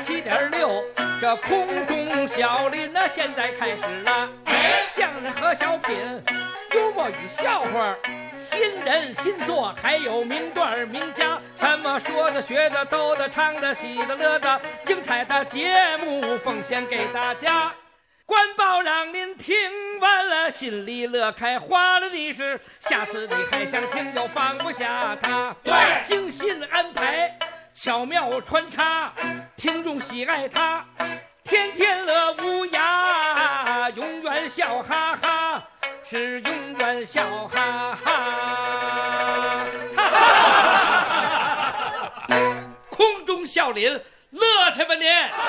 107.6，这空中小林呢，现在开始了。相声和小品，幽默与笑话，新人新作，还有名段名家，什么说的、学的、逗的、唱的、喜的、乐的，精彩的节目奉献给大家。官报让您听完了，心里乐开花了的是，下次你还想听又放不下它。对，精心安排，巧妙穿插，听众喜爱它，天天乐无涯，永远笑哈哈，是永远笑哈哈。空中笑林，乐去吧您！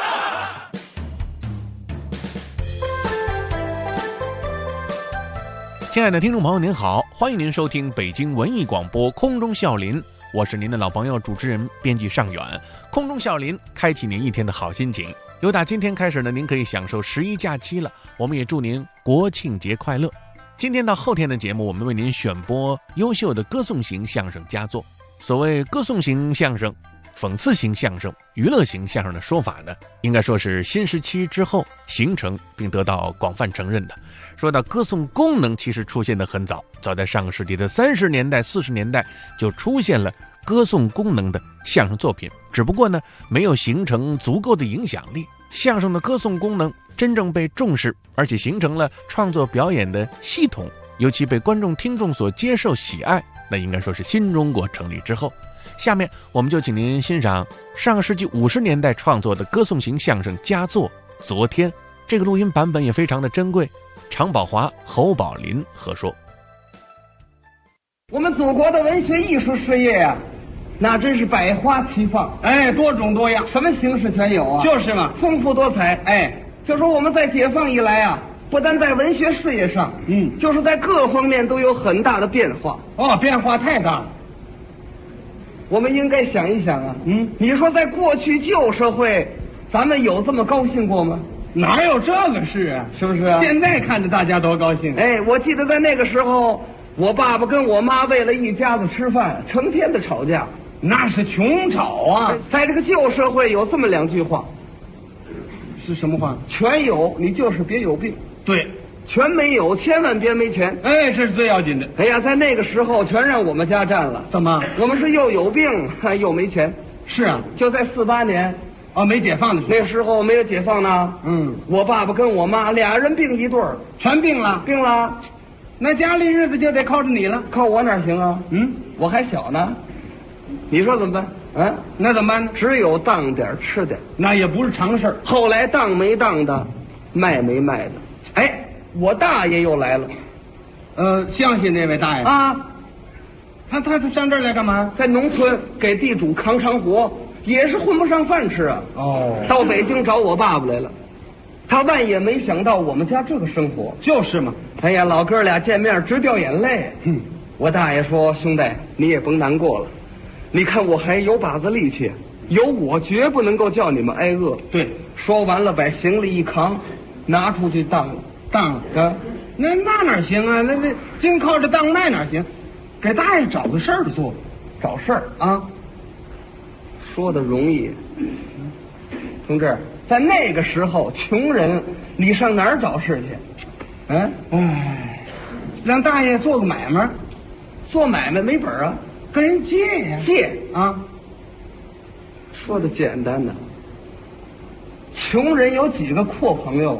亲爱的听众朋友您好，欢迎您收听北京文艺广播空中笑林，我是您的老朋友主持人编辑尚远。空中笑林开启您一天的好心情，由打今天开始呢，您可以享受11假期了，我们也祝您国庆节快乐。今天到后天的节目，我们为您选播优秀的歌颂型相声佳作。所谓歌颂型相声、讽刺型相声、娱乐型相声的说法呢，应该说是新时期之后形成并得到广泛承认的。说到歌颂功能，其实出现得很早，早在上个世纪的30年代、40年代就出现了歌颂功能的相声作品，只不过呢，没有形成足够的影响力。相声的歌颂功能真正被重视，而且形成了创作表演的系统，尤其被观众听众所接受喜爱，那应该说是新中国成立之后。下面我们就请您欣赏上个世纪50年代创作的歌颂型相声佳作《昨天》，这个录音版本也非常的珍贵。常宝华、侯宝林合说： 我们祖国的文学艺术事业啊，那真是百花齐放， 多种多样， 什么形式全有啊， 就是嘛， 丰富多彩。就说我们在解放以来啊，不但在文学事业上，就是在各方面都有很大的变化。 变化太大了。 我们应该想一想啊，你说在过去旧社会，咱们有这么高兴过吗？ 哪有这个事啊？ 是不是啊？ 现在看着大家多高兴。 我记得在那个时候，我爸爸跟我妈为了一家子吃饭，成天的吵架， 那是穷吵啊。 在这个旧社会有这么2句话， 是什么话？ 全有你就是别有病。 对， 全没有千万别没钱。 这是最要紧的。 在那个时候全让我们家占了。 怎么？ 我们是又有病又没钱。 是啊， 就在48年。 没解放的时候。 那时候没有解放呢。我爸爸跟我妈俩人病一对儿。 全病了。 病了， 那家里日子就得靠着你了。 靠我哪行啊？我还小呢。你说怎么办？ 那怎么办呢？ 只有当点吃点。 那也不是常事儿。 后来当没当的，卖没卖的。我大爷又来了。 相信那位大爷啊。 他上这儿来干嘛？ 在农村给地主扛长活，也是混不上饭吃啊。到北京找我爸爸来了，他万也没想到我们家这个生活。 就是嘛。 老哥俩见面直掉眼泪。我大爷说：“兄弟，你也甭难过了，你看我还有把子力气，有我绝不能够叫你们挨饿。” 对。 说完了，把行李一扛，拿出去当了。 那哪行啊？那净靠着当那哪行？给大爷找个事儿做。 找事儿啊？说的容易。同志，在那个时候，穷人你上哪儿找事去？ 让大爷做个买卖。 做买卖没本啊， 跟人借呀。 借啊。 说的简单呢。穷人有几个阔朋友？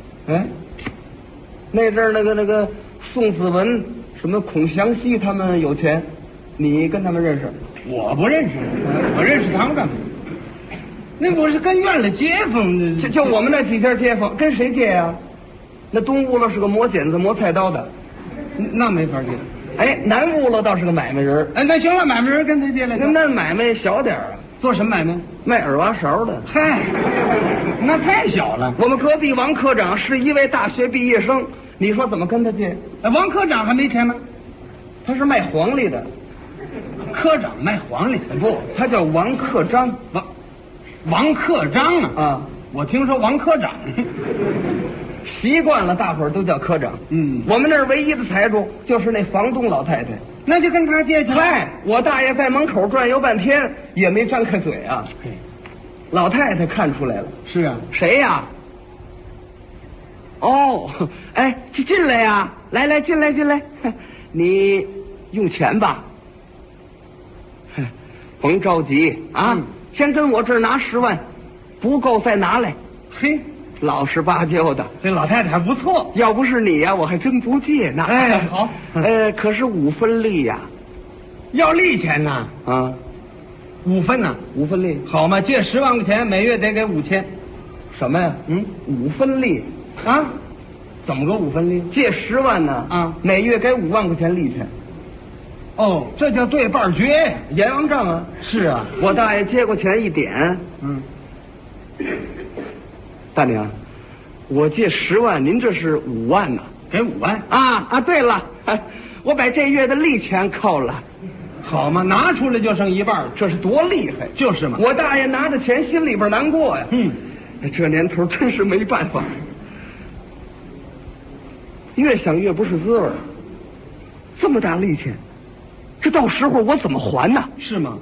那阵儿那个宋子文、什么孔祥熙他们有钱，你跟他们认识？ 我不认识，我认识他们干嘛？那不是跟院里街坊的， 就我们那几家街坊，跟谁借呀？那东屋了是个磨剪子、磨菜刀的， 那没法借。 南屋了倒是个买卖人。 那行了，买卖人跟他借来。 那买卖小点啊。 做什么买卖？ 卖耳挖勺的。 那太小了。 我们隔壁王科长是一位大学毕业生，你说怎么跟他借？ 王科长还没钱呢。 他是卖黄历的。 科长卖黄历？ 不，他叫王克章。 王克章啊？我听说王科长。 习惯了，大伙儿都叫科长。我们那儿唯一的财主就是那房东老太太。 那就跟他借去。 我大爷在门口转悠半天也没张开嘴啊。 老太太看出来了。 是啊， 谁呀？哦，哎，进来呀！来，进来。你用钱吧？甭着急啊，先跟我这儿拿10万，不够再拿来。 嘿， 老实巴交的， 这老太太还不错。 要不是你呀，我还真不借呢。 哎，好， 可是5分利呀。 要利钱呐？ 啊 ，5分呐 ，5分利。 好嘛，借10万块钱，每月得给5000。 什么呀？5分利啊？怎么个5分利？ 借10万呢？ 啊， 每月给5万块钱利钱。 哦，这叫对半绝呀， 阎王账啊！ 是啊， 我大爷接过钱一点，大娘，我借10万，您这是5万呢？ 给5万啊！对了，我把这月的利钱扣了。 好嘛，拿出来就剩1半， 这是多厉害！ 就是嘛， 我大爷拿着钱心里边难过呀。这年头真是没办法，越想越不是滋味。这么大利钱，这到时候我怎么还呢？ 是吗？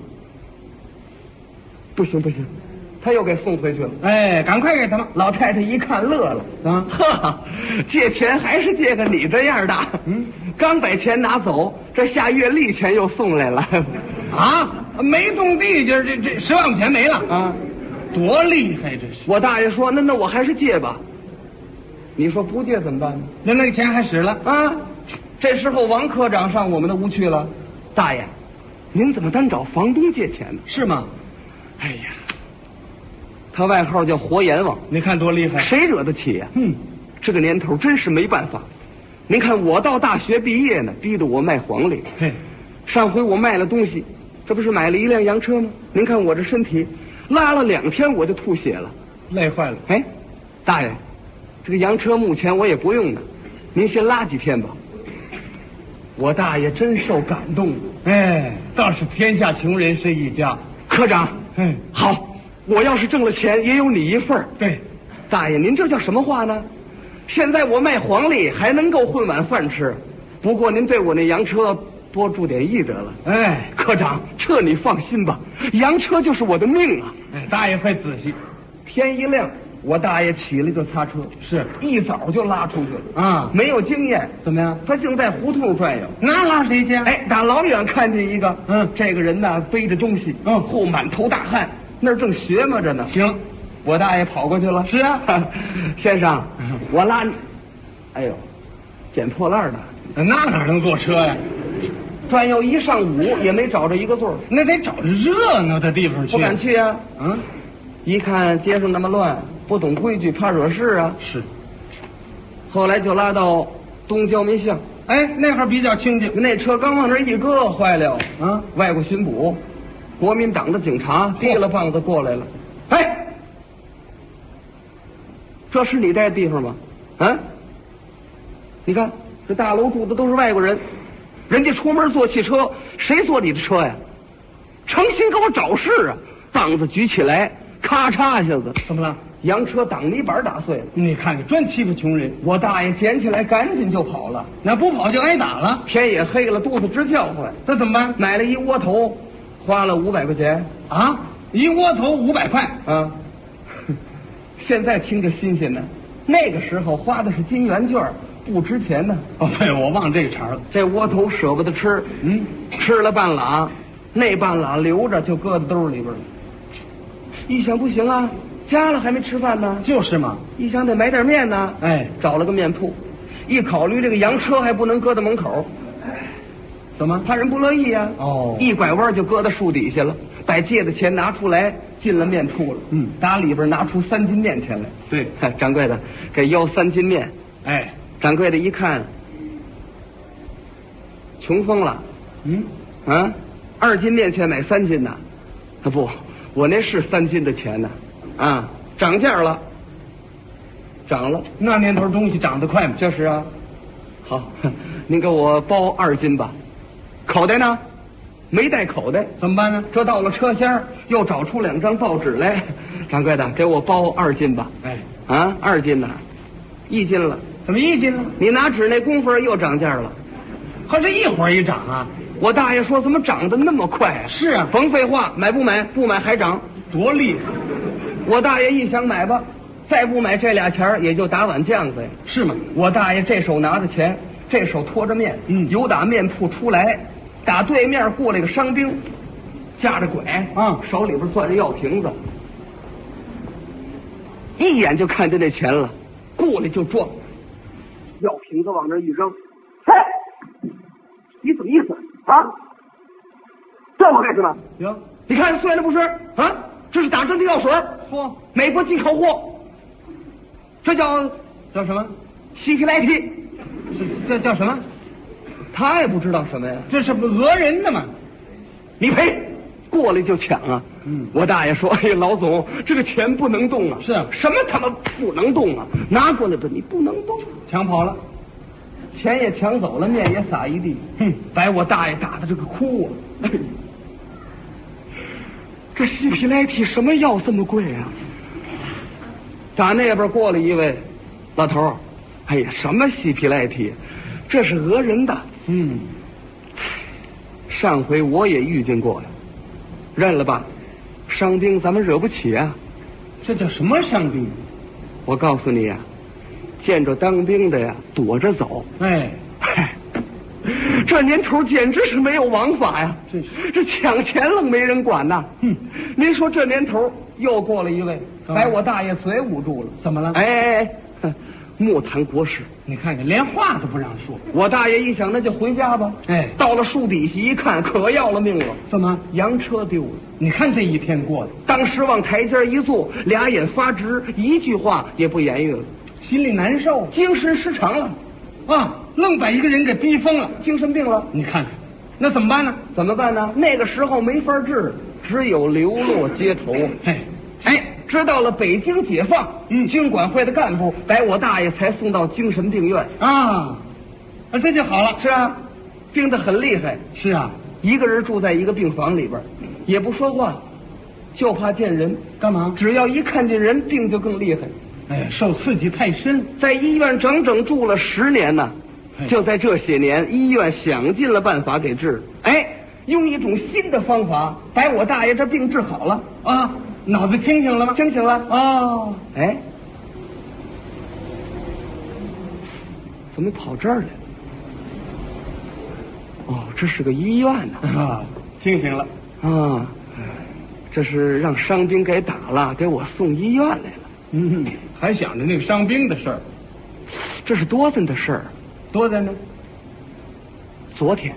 不行，他又给送回去了。 哎，赶快给他们。 老太太一看乐了，呵，借钱还是借个你这样的。刚把钱拿走，这下月利钱又送来了。 啊，没动地界，这10万块钱没了啊， 多厉害这是！ 我大爷说，那我还是借吧。你说不借怎么办呢？ 那个钱还使了啊？这时候王科长上我们的屋去了。大爷，您怎么单找房东借钱呢？ 是吗？ 哎呀，他外号叫活阎王， 你看多厉害， 谁惹得起呀？这个年头真是没办法。您看我到大学毕业呢，逼得我卖黄历。上回我卖了东西，这不是买了一辆洋车吗？您看我这身体，拉了2天我就吐血了， 累坏了。 哎，大爷，这个洋车目前我也不用呢，您先拉几天吧。我大爷真受感动。 哎，倒是天下穷人是一家。 科长，好，我要是挣了钱，也有你一份。 对， 大爷，您这叫什么话呢？现在我卖黄历还能够混碗饭吃，不过您对我那洋车多注点意得了。 哎， 科长，这你放心吧，洋车就是我的命啊。 哎，大爷会仔细。 天一亮，我大爷起来就擦车， 是一早就拉出去了啊， 没有经验。 怎么样？ 他净在胡同转悠。 那拉谁去？ 哎，打老远看见一个，这个人呢背着东西，后满头大汗，那儿正学嘛着呢。 行， 我大爷跑过去了。 是啊， 先生，我拉你。哎呦，捡破烂的， 那哪能坐车呀？ 转悠一上午也没找着一个座， 那得找着热闹的地方去。 不敢去啊。一看街上那么乱，不懂规矩，怕惹事啊。 是。 后来就拉到东交民巷。 哎，那会儿比较清静。 那车刚往这一搁，坏了。外国巡捕，国民党的警察提了棒子过来了。哎，这是你待的地方吗？你看这大楼住的都是外国人，人家出门坐汽车，谁坐你的车呀？诚心给我找事啊！棒子举起来，咔嚓一下子， 怎么了？ 洋车挡泥板打碎了。 你看你专欺负穷人。 我大爷捡起来赶紧就跑了， 那不跑就挨打了。 天也黑了，肚子直叫唤， 那怎么办？ 买了一窝头，花了500块钱啊！一窝头500块啊！现在听着新鲜呢，那个时候花的是金元券，不值钱呢。 对，我忘这茬了。 这窝头舍不得吃，吃了半拉，那半拉留着就搁在兜里边了。一想不行啊，家了还没吃饭呢。 就是嘛。 一想得买点面呢。 哎， 找了个面铺。一考虑这个洋车还不能搁在门口，怎么怕人不乐意呀？一拐弯就搁到树底下了，把借的钱拿出来，进了面铺了。打里边拿出3斤面钱来。 对， 掌柜的给要3斤面。 哎， 掌柜的一看，穷疯了。2斤面钱买3斤呐？不，我那是3斤的钱呢。涨价了，涨了。 那年头东西涨得快嘛。 就是啊。好，您给我包2斤吧。口袋呢？没带口袋， 怎么办呢？ 这到了车厢，又找出2张报纸来。掌柜的，给我包2斤吧。 哎 ，2斤呐，1斤了。 怎么1斤了？ 你拿纸那功夫又涨价了。 这一会儿一涨啊！ 我大爷说怎么涨得那么快啊？ 是啊， 甭废话，买不买？不买还涨， 多厉害！ 我大爷一想买吧，再不买这俩钱也就打碗酱子呀， 是吗？ 我大爷这手拿着钱，这手拖着面，由打面铺出来，打对面过来个伤兵，架着拐，手里边攥着药瓶子，一眼就看见那钱了，过来就撞，药瓶子往那一扔，嘿，你怎么意思啊？撞我干什么？ 行， 你看碎了不是啊？这是打针的药水， 嚯， 美国进口货，这叫什么？ 西皮莱提， 这叫什么？ 他也不知道什么呀， 这是不讹人的吗？ 你赔，过来就抢啊！我大爷说：“哎呀，老总，这个钱不能动啊！ 是啊， 什么他妈不能动啊？拿过来吧，你不能动， 抢跑了， 钱也抢走了，面也撒一地，把我大爷打的这个哭啊！这西皮莱提什么药这么贵啊？打那边过来一位老头儿，哎呀，什么西皮莱提，这是讹人的。上回我也遇见过呀，认了吧，伤兵咱们惹不起啊。 这叫什么伤兵？ 我告诉你呀，见着当兵的呀，躲着走。 哎， 这年头简直是没有王法呀！这抢钱愣没人管呐。您说这年头又过了一位，把我大爷嘴捂住了。 怎么了？ 哎，莫谈国事。 你看看，连话都不让说。 我大爷一想，那就回家吧。 哎， 到了树底下一看，可要了命了。 怎么？ 洋车丢了。 你看这一天过的， 当时往台阶一坐，俩眼发直，一句话也不言语了， 心里难受， 精神失常了。 愣把一个人给逼疯了， 精神病了。 你看看，那怎么办呢？ 怎么办呢？那个时候没法治，只有流落街头。知道了北京解放，军管会的干部把我大爷才送到精神病院这就好了。 是啊，病得很厉害。 是啊， 一个人住在一个病房里边，也不说话，就怕见人。 干嘛？ 只要一看见人，病就更厉害。 受刺激太深， 在医院整整住了10年呢。就在这些年，医院想尽了办法给治，用一种新的方法把我大爷这病治好了啊！脑子清醒了吗？ 清醒了。怎么跑这儿来了？这是个医院呢。 清醒了这是让伤兵给打了，给我送医院来了。 还想着那个伤兵的事儿， 这是多大的事儿？ 多大呢？ 昨天，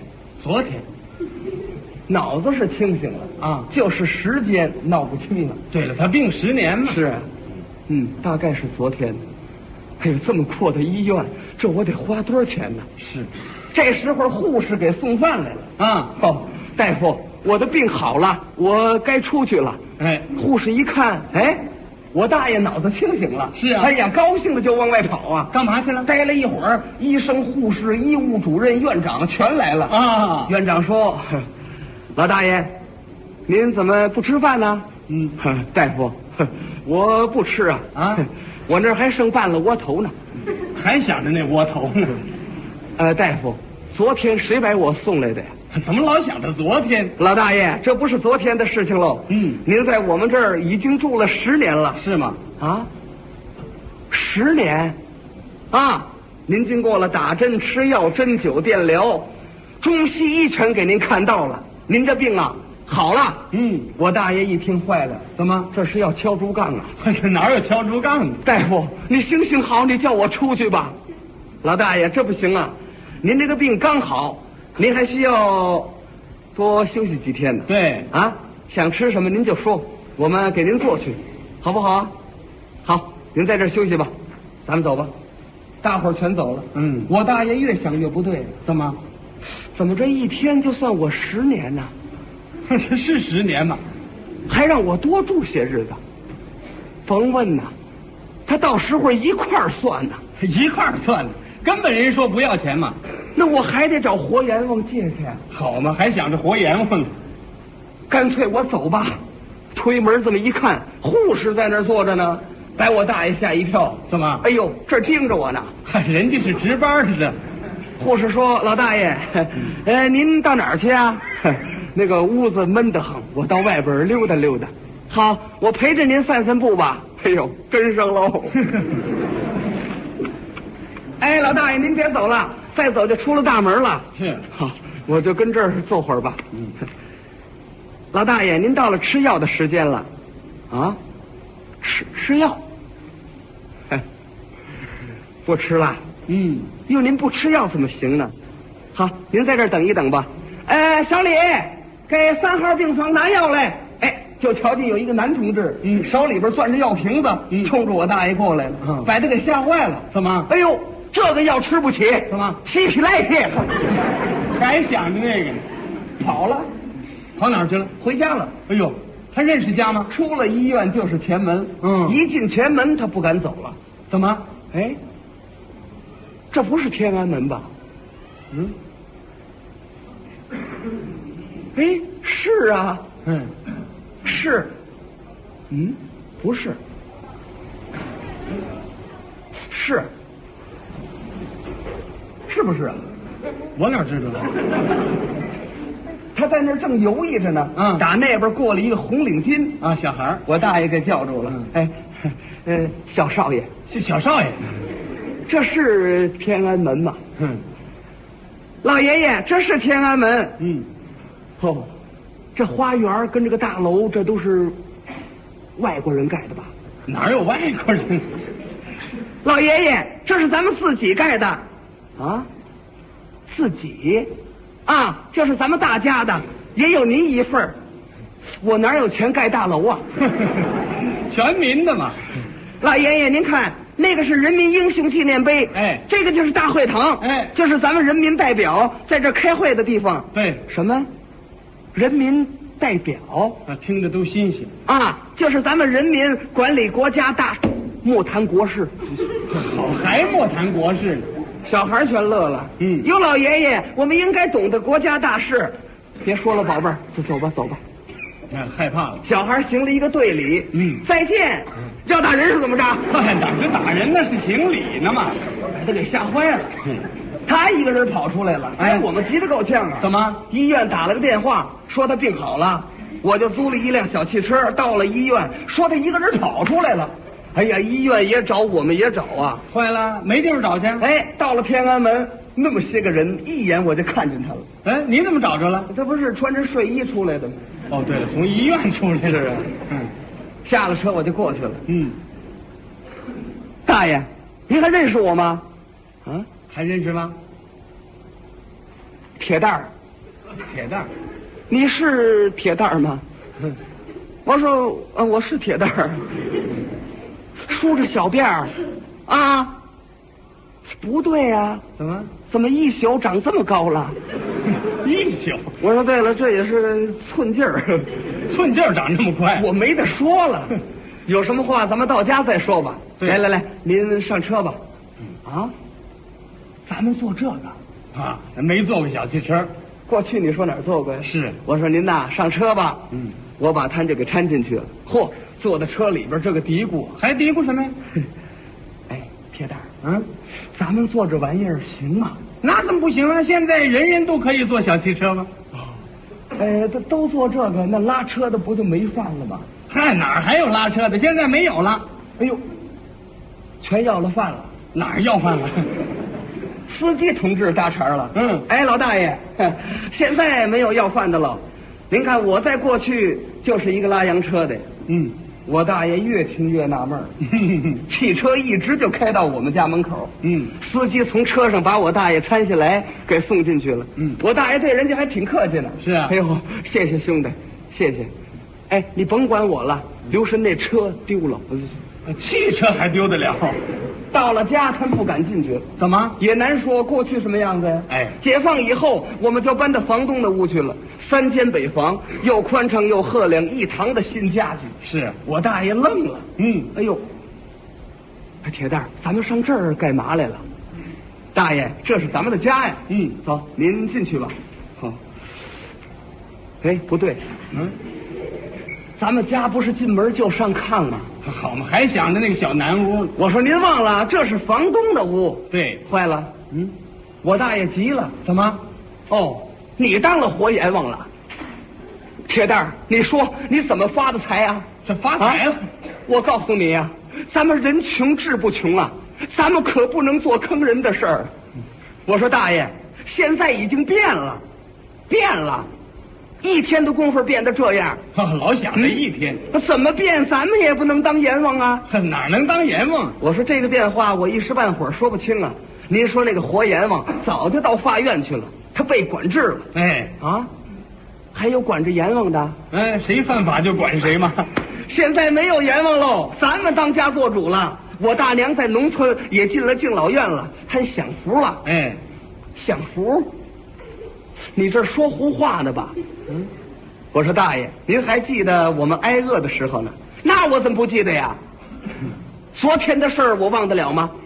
脑子是清醒了就是时间闹不清了。 对了，他病10年嘛。 是啊，大概是昨天。这么阔的医院，这我得花多少钱呢？ 是。 这时候护士给送饭来了大夫，我的病好了，我该出去了。护士一看，我大爷脑子清醒了。 是啊。 高兴的就往外跑啊。 干嘛去了？ 待了一会儿，医生、护士、医务主任、院长全来了院长说：“老大爷，您怎么不吃饭呢？”大夫，我不吃我那儿还剩半了窝头呢。 还想着那窝头呢？ 大夫，昨天谁把我送来的呀？ 怎么老想着昨天？ 老大爷，这不是昨天的事情喽。您在我们这儿已经住了10年了。 是吗 ？10年您经过了打针、吃药、针灸、电疗，中西医全给您看到了，您这病好了。我大爷一听坏了， 怎么？ 这是要敲竹杠啊？ 哪有敲竹杠的？ 大夫，你行好，你叫我出去吧。老大爷，这不行啊，您这个病刚好，您还需要多休息几天呢。 对想吃什么您就说，我们给您做去，好不好？好，您在这儿休息吧，咱们走吧。大伙儿全走了。我大爷越想越不对，怎么这一天就算我10年呢？ 是10年嘛， 还让我多住些日子。甭问他到时候一块儿算呢。 一块儿算呢，根本人说不要钱嘛。 那我还得找活阎王借去。 好嘛，还想着活阎王呢。 干脆我走吧。推门这么一看，护士在那儿坐着呢，把我大爷吓一跳。 怎么？ 哎呦，这儿盯着我呢。 人家是值班的。 护士说：“老大爷，您到哪儿去啊？那个屋子闷得很，我到外边溜达溜达。” 好，我陪着您散散步吧。哎呦，跟上喽。哎，老大爷，您别走了，再走就出了大门了。 是， 好，我就跟这儿坐会儿吧。老大爷，您到了吃药的时间了，啊？吃药？不吃了。哟，您不吃药怎么行呢？好，您在这儿等一等吧。小李，给3号病房拿药来。哎，就瞧见有一个男同志，手里边攥着药瓶子，冲着我大爷过来了，把他给吓坏了。 怎么？ 哎呦，这个药吃不起。 怎么？ 稀皮赖皮。 还想着那个呢？ 跑了， 跑哪儿去了？ 回家了。 哎呦，他认识家吗？ 出了医院就是前门。一进前门他不敢走了。 怎么？ 哎，这不是天安门吧？哎，是啊。是。不是。是不是啊？ 我哪知道？ 他在那儿正犹豫着呢。打那边过了一个红领巾啊，小孩儿， 我大爷给叫住了。小少爷， 是小少爷， 这是天安门吗？老爷爷，这是天安门。这花园跟这个大楼，这都是外国人盖的吧？ 哪有外国人？ 老爷爷，这是咱们自己盖的。啊？自己？啊，这是咱们大家的，也有您一份儿。我哪有钱盖大楼啊？ 全民的嘛。 老爷爷，您看，那个是人民英雄纪念碑。这个就是大会堂。就是咱们人民代表在这开会的地方。 对。 什么？人民代表？ 听着都新鲜啊！就是咱们人民管理国家大，莫谈国事。 好，还莫谈国事呢。 小孩全乐了。有老爷爷，我们应该懂得国家大事。别说了，宝贝儿，走吧，走吧。 害怕了。 小孩行了一个队礼。再见。要打人是怎么着？ 哪是打人，那是行礼呢嘛。 把他给吓坏了。他一个人跑出来了。我们急得够呛啊。 怎么？ 医院打了个电话，说他病好了，我就租了一辆小汽车到了医院，说他一个人跑出来了。哎呀，医院也找，我们也找啊， 坏了，没地方找去。 到了天安门，那么些个人，一眼我就看见他了。 你怎么找着了？ 他不是穿着睡衣出来的吗？ 哦，对了，从医院出来的。下了车我就过去了。大爷，您还认识我吗？ 还认识吗？ 铁蛋儿。 铁蛋儿， 你是铁蛋儿吗？我说我是铁蛋儿。梳着小辫儿，啊，不对啊，怎么一宿长这么高了？ 一宿？ 我说对了，这也是寸劲儿， 寸劲儿长这么快， 我没得说了。有什么话咱们到家再说吧。来，您上车吧。咱们坐这个啊，没坐过小汽车。 过去你说哪儿坐过呀？ 是， 我说您呐上车吧。我把他就给搀进去了。嚯，坐在车里边这个嘀咕， 还嘀咕什么呀？ 铁蛋儿，咱们坐这玩意儿行吗？ 那怎么不行啊？现在人人都可以坐小汽车吗？ 都坐这个，那拉车的不就没饭了吗？ 哪儿还有拉车的？现在没有了。 哎呦，全要了饭了。 哪儿要饭了？ 司机同志搭茬了。老大爷，现在没有要饭的了。您看我在过去就是一个拉洋车的。我大爷越听越纳闷儿。汽车一直就开到我们家门口。司机从车上把我大爷搀下来给送进去了。我大爷对人家还挺客气呢。 是啊。 哎呦，谢谢兄弟，谢谢。你甭管我了，留神那车丢了。 汽车还丢得了？ 到了家他们不敢进去。 怎么？ 也难说过去什么样子呀。解放以后我们就搬到房东的屋去了，3间北房，又宽敞又赫亮，一堂的新家具。 是我大爷愣了。哎呦，铁蛋儿，咱们上这儿干嘛来了？大爷，这是咱们的家呀。走，您进去吧。好。不对。咱们家不是进门就上炕吗？ 好嘛，还想着那个小南屋。 我说您忘了，这是房东的屋。 对， 坏了。我大爷急了。 怎么？ 你当了活阎王了？铁蛋儿，你说你怎么发的财啊？ 这发财了。 我告诉你呀，咱们人穷志不穷啊，咱们可不能做坑人的事儿。我说大爷，现在已经变了，变了，一天的功夫变得这样。 老想这一天， 怎么变？咱们也不能当阎王啊！ 哪能当阎王？ 我说这个变化，我一时半会儿说不清啊。您说那个活阎王早就到法院去了，他被管制了。 哎啊，还有管着阎王的？ 哎，谁犯法就管谁嘛。 现在没有阎王喽，咱们当家做主了。我大娘在农村也进了敬老院了，她享福了。 哎， 享福？你这说胡话呢吧？我说大爷，您还记得我们挨饿的时候呢？那我怎么不记得呀？昨天的事儿我忘得了吗？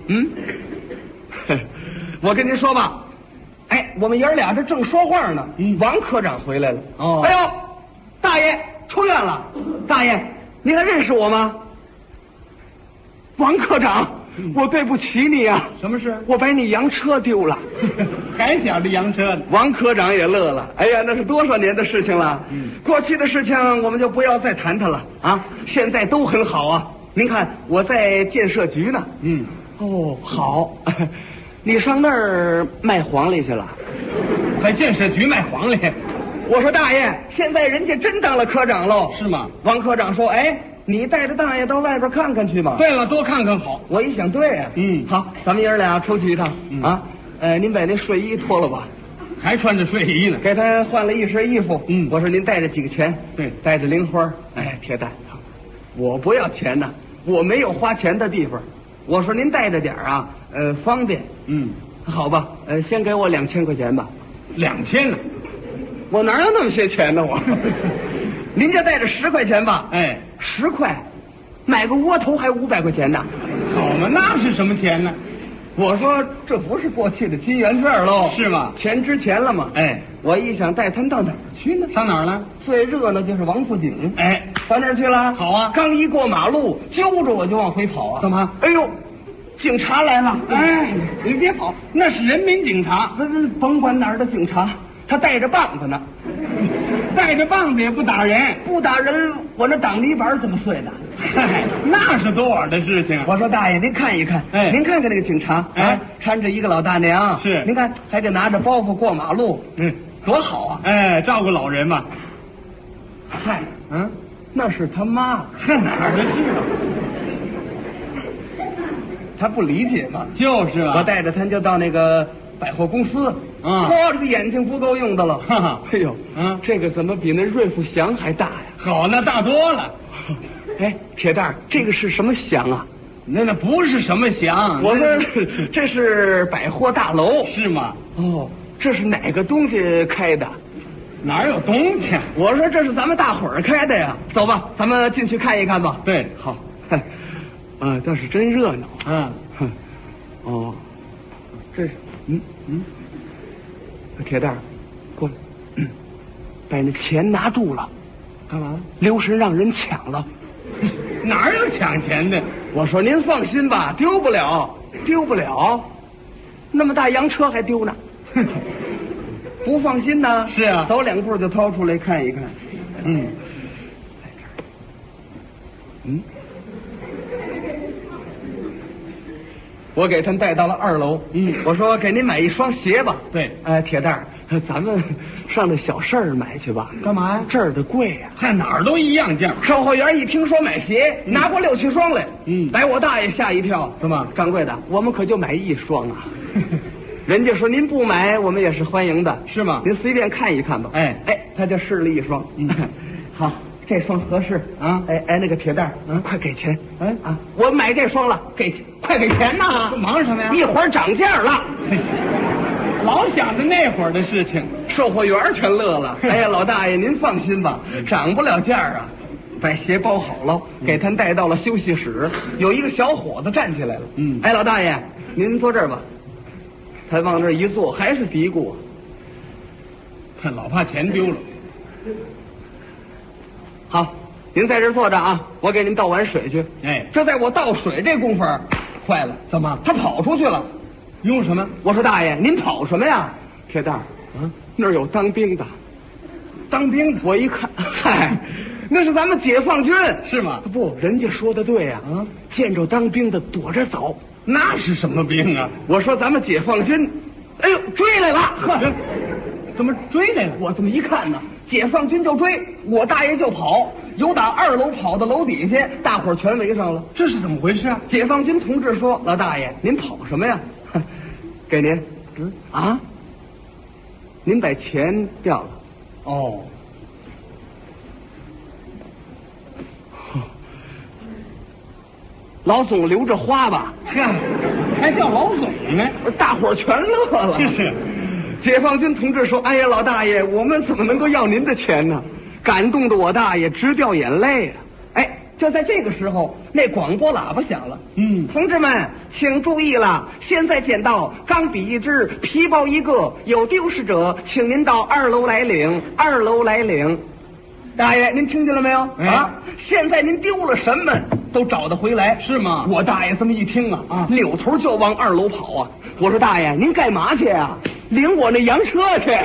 我跟您说吧，哎，我们爷儿俩这正说话呢，王科长回来了。 哦， 哎呦，大爷出院了。大爷，您还认识我吗？王科长，我对不起你啊。 什么事？ 我把你洋车丢了。 还想着洋车呢？ 王科长也乐了。哎呀，那是多少年的事情了。过去的事情我们就不要再谈它了啊。现在都很好啊。您看我在建设局呢。哦，好。你上那儿卖黄梨去了？ 在建设局卖黄梨？ 我说大爷，现在人家真当了科长喽。 是吗？ 王科长说，哎，你带着大爷到外边看看去吧。 对了，多看看好。 我一想，对呀。好，咱们爷儿俩出去一趟啊。您把那睡衣脱了吧。 还穿着睡衣呢。 给他换了一身衣服。我说您带着几个钱？ 对， 带着零花。哎，铁蛋，我不要钱呢，我没有花钱的地方。我说您带着点啊，方便。好吧，先给我2000块钱吧。 2000呢？ 我哪有那么些钱呢？我，您就带着10块钱吧。 哎 ，10块，买个窝头还500块钱呢。 好嘛，那是什么钱呢？ 我说这不是过去的金元券喽？ 是吗？ 钱值钱了吗？ 哎， 我一想带他到哪儿去呢？ 上哪儿了？ 最热闹就是王府井。 哎， 到那儿去了。 好啊。 刚一过马路，揪着我就往回跑啊。 干嘛？ 哎呦，警察来了！ 哎，你别跑，那是人民警察。 甭管哪儿的警察，他带着棒子呢。 带着棒子也不打人， 不打人，我那挡泥板怎么碎的？ 嗨，那是多晚的事情。 我说大爷，您看一看， 哎， 您看看那个警察， 哎， 搀着一个老大娘， 是， 您看还得拿着包袱过马路，多好啊！ 哎，照顾老人嘛。 嗨，那是他妈， 哪儿的事啊？ 他不理解嘛。 就是啊， 我带着他就到那个百货公司，这个眼睛不够用的了。哎呦，这个怎么比那瑞福祥还大呀？ 好，那大多了。 哎，铁蛋儿，这个是什么祥啊？ 那不是什么祥， 我说这是百货大楼。 是吗？ 哦，这是哪个东西开的？ 哪有东西？ 我说这是咱们大伙儿开的呀。走吧，咱们进去看一看吧。 对， 好。倒是真热闹。哦，这是铁蛋儿，过来，把那钱拿住了。 干嘛？ 留神让人抢了。 哪有抢钱的？ 我说您放心吧，丢不了，丢不了。那么大洋车还丢呢。不放心呢？ 是啊， 走2步就掏出来看一看。我给他们带到了2楼。我说给您买一双鞋吧。 对， 铁蛋儿，咱们上那小市儿买去吧。 干嘛呀？ 这儿的贵呀。 看哪儿都一样价。 售货员一听说买鞋，拿过6、7双来。把我大爷吓一跳。 怎么？ 掌柜的，我们可就买1双啊。人家说您不买，我们也是欢迎的。 是吗？ 您随便看一看吧。哎，他就试了1双。好，这双合适啊。那个铁蛋儿，快给钱。我买这双了，快给钱呐！ 忙什么呀？ 一会儿涨价了。 老想着那会儿的事情， 售货员全乐了。哎呀，老大爷您放心吧，涨不了价啊。把鞋包好了，给他带到了休息室。有一个小伙子站起来了。哎，老大爷，您坐这儿吧。他往那儿一坐，还是嘀咕， 看老怕钱丢了。 好，您在这儿坐着啊，我给您倒碗水去。这在我倒水这功夫，坏了。 怎么？ 他跑出去了。 用什么？ 我说大爷，您跑什么呀？铁蛋儿，那儿有当兵的。当兵？我一看，嗨， 那是咱们解放军， 是吗？ 不，人家说的对啊，见着当兵的躲着走。 那是什么兵啊？ 我说咱们解放军，哎呦，追来了！呵， 怎么追来了？ 我这么一看呢，解放军就追，我大爷就跑，由打2楼跑到楼底下，大伙儿全围上了。 这是怎么回事啊？ 解放军同志说：“老大爷，您跑什么呀？给您，您把钱掉了。” 哦。 老总留着花吧， 还叫老总呢？ 大伙儿全乐了。 是， 解放军同志说：“哎呀，老大爷，我们怎么能够要您的钱呢？”感动的我大爷直掉眼泪啊！哎，就在这个时候，那广播喇叭响了。同志们，请注意了，现在捡到钢笔1支，皮包1个，有丢失者，请您到2楼来领，2楼来领。大爷，您听见了没有？现在您丢了什么都找得回来， 是吗？ 我大爷这么一听扭头就往2楼跑啊！我说大爷，您干嘛去啊？领我那洋车去。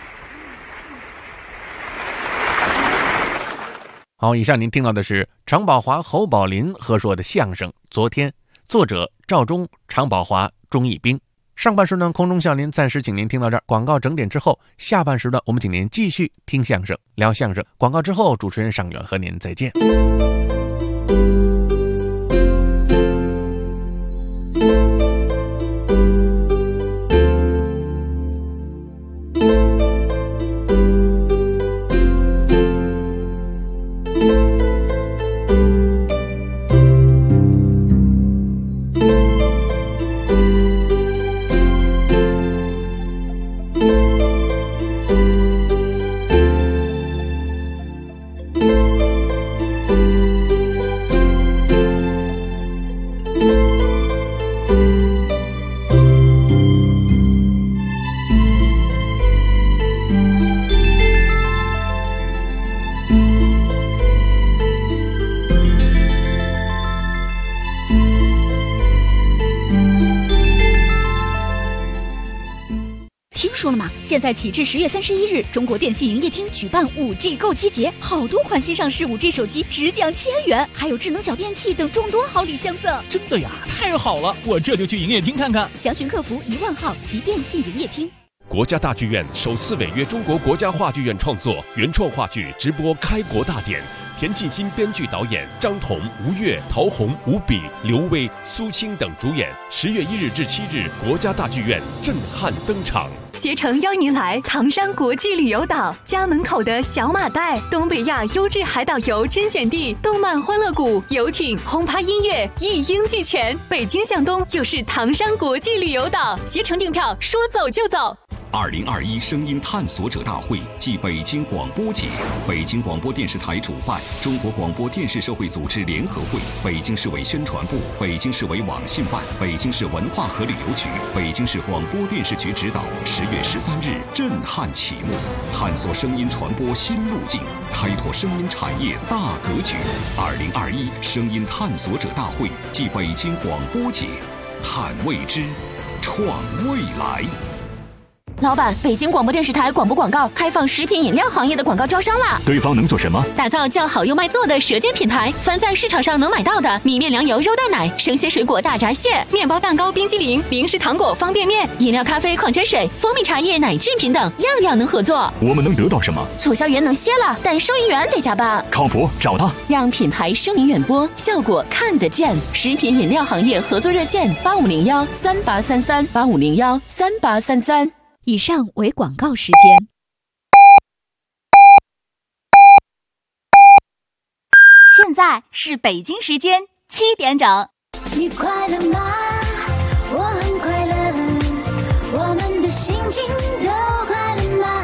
好，以上您听到的是常宝华、侯宝林合说的相声《昨天》，作者赵忠、常宝华、钟义兵。上半时段空中笑林暂时请您听到这儿，广告整点之后，下半时段我们请您继续听相声、聊相声。广告之后，主持人尚远和您再见。 说了嘛，现在起至10月31日，中国电信营业厅举办5G 购机节，好多款新上市5G 手机直降1000元，还有智能小电器等众多好礼相赠。 真的呀，太好了，我这就去营业厅看看。 详询客服1万号及电信营业厅。 国家大剧院首次违约中国国家话剧院创作原创话剧直播开国大典，田沁鑫编剧导演，张彤、吴越、陶虹、吴比、刘薇、苏青等主演。10月1日至7日，国家大剧院震撼登场。 携程邀您来唐山国际旅游岛，家门口的小马代，东北亚优质海岛游甄选地，动漫欢乐谷、游艇、轰趴音乐一应俱全。北京向东就是唐山国际旅游岛，携程订票说走就走。 2021声音探索者大会暨北京广播节，北京广播电视台主办，中国广播电视社会组织联合会，北京市委宣传部、北京市委网信办、北京市文化和旅游局、北京市广播电视局指导，10月13日震撼启幕，探索声音传播新路径，开拓声音产业大格局。2021声音探索者大会暨北京广播节，探未知，创未来。 老板，北京广播电视台广播广告开放食品饮料行业的广告招商啦！ 对方能做什么？ 打造叫好又卖座的舌尖品牌，凡在市场上能买到的米面粮油肉蛋奶、生鲜水果大闸蟹、 面包蛋糕、冰激凌、零食糖果、方便面、 饮料、咖啡、矿泉水、蜂蜜茶叶、奶制品等，样样能合作。 我们能得到什么？ 促销员能歇了，但收银员得加班。 靠谱，找他， 让品牌声名远播，效果看得见。食品饮料行业合作热线8501-3833，8501-3833。以上为广告时间。 现在是北京时间7点整。 你快乐吗？我很快乐，我们的心情都快乐吗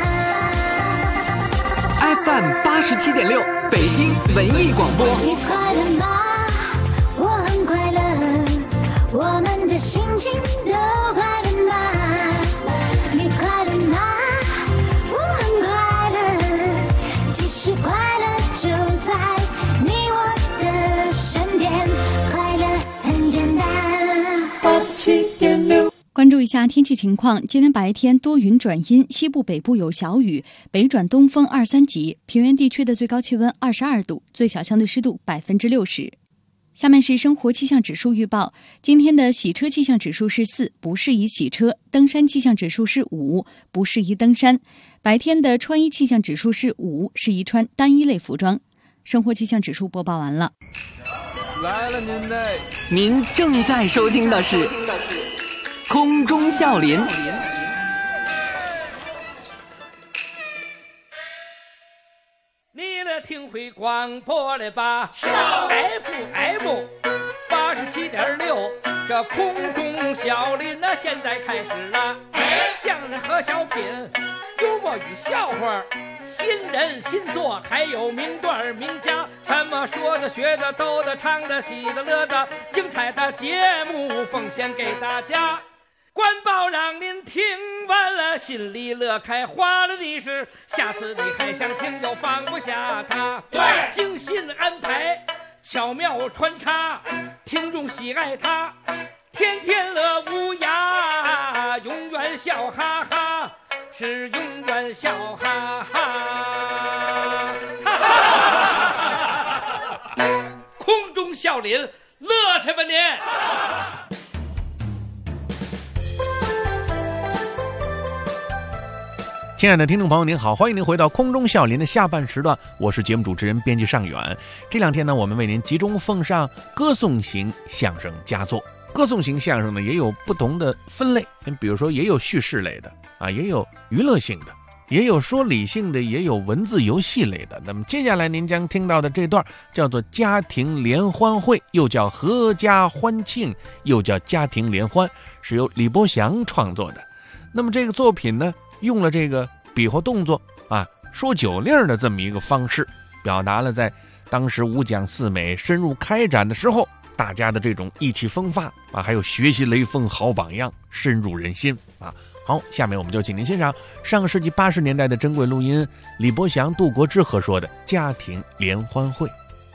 ？FM 87.6，北京文艺广播。 你快乐吗？我很快乐，我们的心情都快乐吗？你快乐吗？我很快乐，其实快乐就在你我的身边，快乐很简单。 87.6 关注一下天气情况，今天白天多云转阴，西部北部有小雨，北转东风2、3级，平原地区的最高气温22度，最小相对湿度60%。下面是生活气象指数预报，今天的洗车气象指数是4，不适宜洗车；登山气象指数是5，不适宜登山。白天的穿衣气象指数是5，适宜穿单一类服装。生活气象指数播报完了。 来了您正在收听的是空中笑林。 你来听会广播了吧？FM 87.6，这空中笑林那现在开始了。相声和小品，幽默与笑话，新人新作，还有名段名家，什么说的学的逗的唱的喜的乐的，精彩的节目奉献给大家。官报让您听完了心里乐开花了的是，下次你还想听就放不下它。对，精心安排，巧妙穿插，听众喜爱它，天天乐无涯，永远笑哈哈，是永远笑哈哈。空中笑林，乐去吧您！ 亲爱的听众朋友您好，欢迎您回到空中笑林的下半时段，我是节目主持人编辑尚远。这两天呢，我们为您集中奉上歌颂型相声佳作。歌颂型相声呢也有不同的分类，比如说也有叙事类的啊，也有娱乐性的，也有说理性的，也有文字游戏类的。那么接下来您将听到的这段叫做家庭联欢会，又叫合家欢庆，又叫家庭联欢，是由李伯祥创作的。那么这个作品呢，用了这个比划动作啊，说酒令的这么一个方式，表达了在当时五讲四美深入开展的时候，大家的这种意气风发啊，还有学习雷锋好榜样，深入人心啊。好，下面我们就请您欣赏上个世纪80年代的珍贵录音，李伯祥、杜国之合说的家庭联欢会。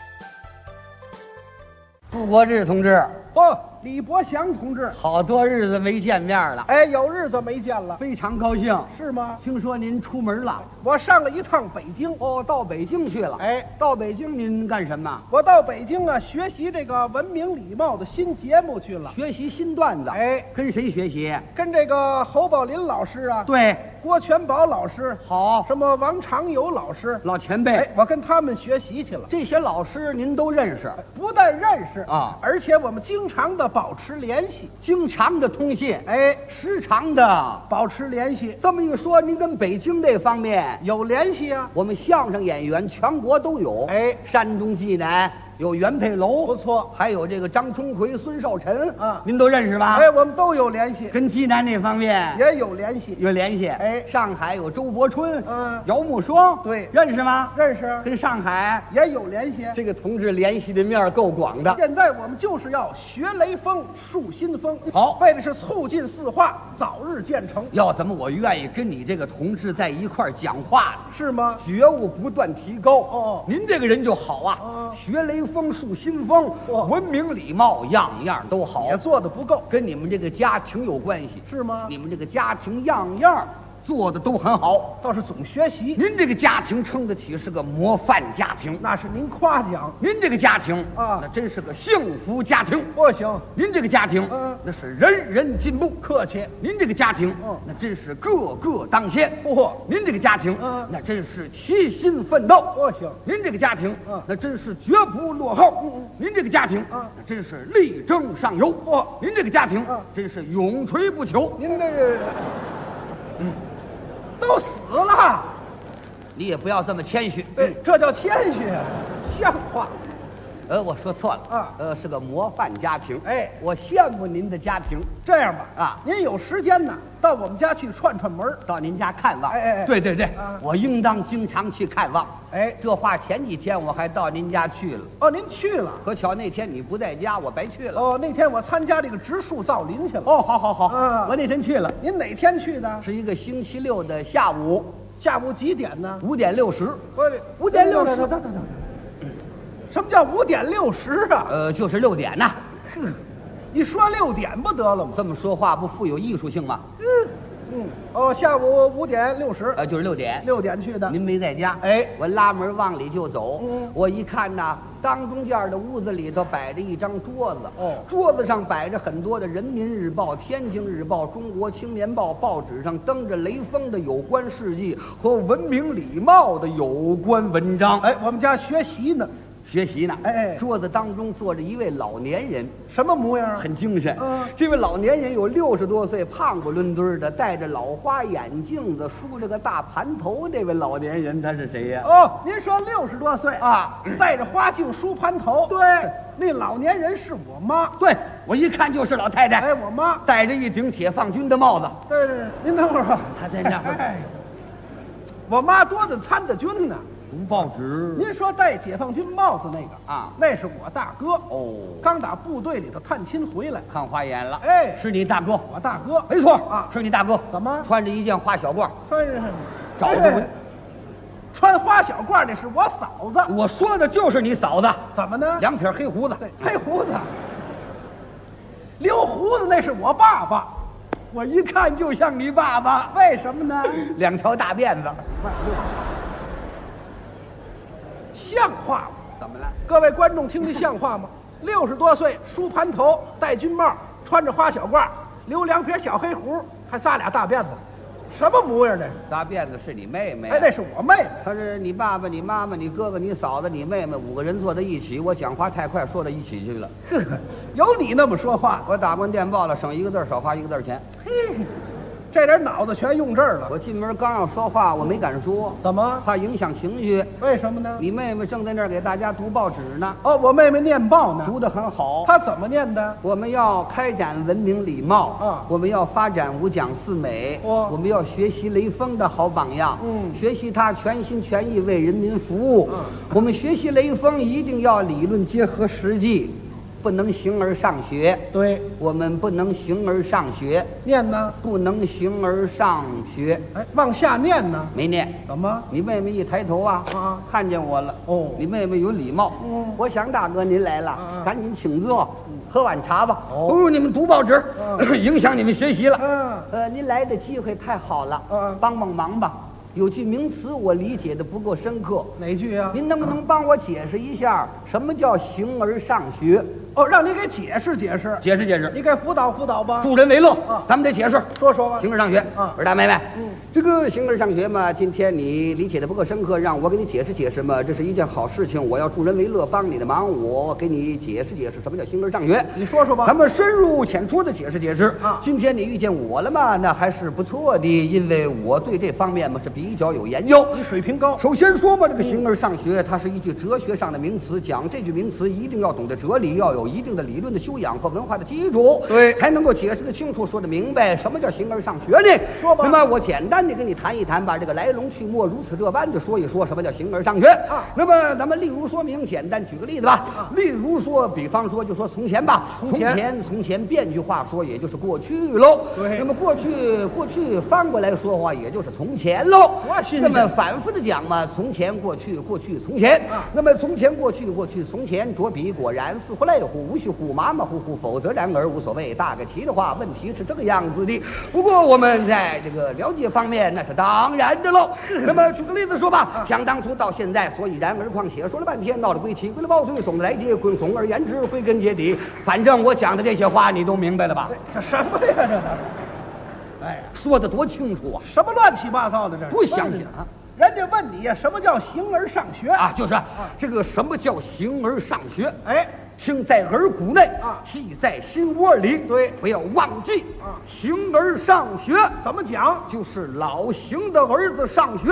杜国志同志， 李伯祥同志， 好多日子没见面了。 哎，有日子没见了， 非常高兴。 是吗？ 听说您出门了， 我上了一趟北京。 哦，到北京去了。 哎， 到北京您干什么？ 我到北京啊，学习这个文明礼貌的新节目去了， 学习新段子。 哎， 跟谁学习？ 跟这个侯宝林老师啊， 对， 郭全宝老师， 好， 什么王长友老师， 老前辈。 哎，我跟他们学习去了。 这些老师您都认识？ 不但认识啊， 而且我们经常的保持联系， 经常的通信， 哎， 时常的保持联系。 这么一说，您跟北京这方面有联系啊？ 我们相声演员全国都有， 哎， 山东济南有袁佩楼， 不错， 还有这个张春奎、孙少晨啊，您都认识吧？ 哎，我们都有联系。 跟济南那方面也有联系， 有联系。 哎， 上海有周伯春，姚慕双， 对， 认识吗？ 认识。 跟上海也有联系。 这个同志联系的面够广的。 现在我们就是要学雷锋，树新风。 好， 为的是促进四化，早日建成。 要怎么我愿意跟你这个同志在一块儿讲话呢？ 是吗？ 觉悟不断提高。 哦， 您这个人就好啊，学雷锋，树新风，文明礼貌样样都好， 也做得不够， 跟你们这个家庭有关系， 是吗？ 你们这个家庭样样做的都很好， 倒是总学习。 您这个家庭称得起是个模范家庭， 那是您夸奖。 您这个家庭啊， 那真是个幸福家庭。 不行， 您这个家庭，那是人人进步。 客气。 您这个家庭，那真是个个当先。 嚯， 您这个家庭，那真是齐心奋斗。 不行， 您这个家庭，那真是绝不落后。您这个家庭，那真是力争上游。 嚯， 您这个家庭，真是永垂不朽。 您这是，都死了， 你也不要这么谦虚。 这叫谦虚，像话。 我说错了啊， 是个模范家庭。 哎， 我羡慕您的家庭。 这样吧， 啊， 您有时间呢，到我们家去串串门， 到您家看望。 哎， 对对对，我应当经常去看望。 哎， 这话前几天我还到您家去了。 哦，您去了？ 可巧那天你不在家，我白去了。 哦，那天我参加这个植树造林去了。 哦，好，我那天去了。 您哪天去的？ 是一个星期六的下午。 下午几点呢 ？5点60。 5点60。等。什么叫5点60啊？ 就是6点呐。 您你说6点不得了吗？ 这么说话不富有艺术性吗？ 哦，下午5点60， 就是6点 ，6点去的。 您没在家？ 哎， 我拉门往里就走。我一看呐，当中间的屋子里头摆着一张桌子。桌子上摆着很多的《人民日报》《天津日报》《中国青年报》，报纸上登着雷锋的有关事迹和文明礼貌的有关文章。 哎，我们家学习呢。 桌子当中坐着一位老年人， 什么模样啊？ 很精神。这位老年人有60多岁，胖不伦敦的，戴着老花眼镜子，梳着个大盘头。这位老年人他是谁呀？ 您说60多岁啊，戴着花镜，梳盘头。对，那老年人是我妈。 对，我一看就是老太太。 哎，我妈戴着一顶解放军的帽子。 对，您等会儿吧。 他在那儿。 我妈多的参的军呢。 读报纸。 您说戴解放军帽子那个啊， 那是我大哥。刚打部队里头探亲回来， 看花眼了。 哎， 是你大哥？ 我大哥， 没错啊，是你大哥。 怎么穿着一件花小褂？ 找着穿花小褂那是我嫂子。 我说的就是你嫂子。 怎么呢 ？2撇黑胡子。 黑胡子，留胡子那是我爸爸。 我一看就像你爸爸。 为什么呢 ？2条大辫子。 像话吗？ 怎么了？ 各位观众听听像话吗？60多岁，梳盘头，戴军帽，穿着花小褂，留2撇小黑胡，还撒俩大辫子，什么模样这是？ 撒辫子是你妹妹。 哎，那是我妹妹。 她是你爸爸、你妈妈、你哥哥、你嫂子、你妹妹5个人坐在一起。我讲话太快，说到一起去了。 有你那么说话？ 我打过电报了，省1个字少花1个字钱。 这点脑子全用这儿了。 我进门刚要说话，我没敢说。 怎么？ 怕影响情绪。 为什么呢？ 你妹妹正在那儿给大家读报纸呢。 我妹妹念报呢， 读得很好。 她怎么念的？ 我们要开展文明礼貌啊，我们要发展5讲4美，我们要学习雷锋的好榜样，学习他全心全意为人民服务。我们学习雷锋一定要理论结合实际。不能形而上学， 对， 我们不能形而上学。 念呢？ 不能形而上学。 哎，往下念呢？ 没念。 怎么？ 你妹妹一抬头啊，看见我了。你妹妹有礼貌。我想大哥您来了，赶紧请坐，喝碗茶吧。你们读报纸，影响你们学习了。您来的机会太好了，帮帮忙吧。有句名词我理解的不够深刻， 哪句啊？ 您能不能帮我解释一下什么叫形而上学？ 让你给解释解释。 解释解释， 你给辅导辅导吧。 助人为乐咱们得解释。 说说吧。 形而上学二大妹妹，这个形而上学嘛，今天你理解的不够深刻，让我给你解释解释嘛，这是一件好事情。我要助人为乐，帮你的忙，我给你解释解释什么叫形而上学。 你说说吧。 咱们深入浅出的解释解释。今天你遇见我了嘛，那还是不错的，因为我对这方面嘛是比较有研究。 你水平高。 首先说嘛，这个形而上学，它是一句哲学上的名词，讲这句名词一定要懂得哲理，要有一定的理论的修养和文化的基础， 对， 才能够解释得清楚，说得明白什么叫形而上学呢？ 说吧。 那么我简单的跟你谈一谈，把这个来龙去脉如此这般的说一说什么叫形而上学啊。那么咱们例如说明，简单举个例子吧。例如说，比方说就说从前吧，从前变句话说，也就是过去喽。 对。 那么过去翻过来说话，也就是从前喽。那么反复的讲嘛，从前过去从前。那么从前过去从前，着笔果然似乎累乎，无须乎麻麻乎乎，否则然而无所谓。大概题的话，问题是这个样子的。不过我们在这个了解方面，那是当然的喽。那么举个例子说吧，想当初到现在，所以然而况且说了半天，闹了归期，归了报罪，总的来结，总而言之，归根结底，反正我讲的这些话你都明白了吧？ 这什么呀？这哎，说的多清楚啊！ 什么乱七八糟的这？ 不相信啊！ 人家问你呀，什么叫形而上学啊？就是这个什么叫形而上学？ 哎， 听在耳骨内啊，记在心窝里。 对， 不要忘记啊！形而上学怎么讲？ 就是老邢的儿子上学。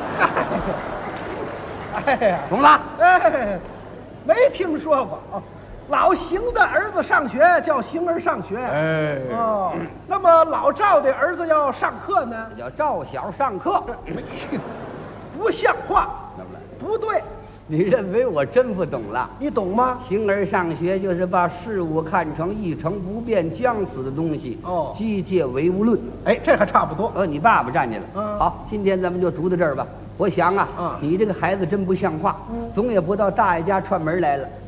哎呀， 懂了？ 哎，没听说过啊。老邢的儿子上学叫形而上学。 哎， 哦，那么老赵的儿子要上课呢， 叫赵小上课。 不像话，不对。 你认为我真不懂了？ 你懂吗？ 形而上学就是把事物看成一成不变、将死的东西。 哦， 机械唯物论。 哎，这还差不多。 你爸爸站起来。好，今天咱们就读到这儿吧。我想啊，你这个孩子真不像话，总也不到大爷家串门来了。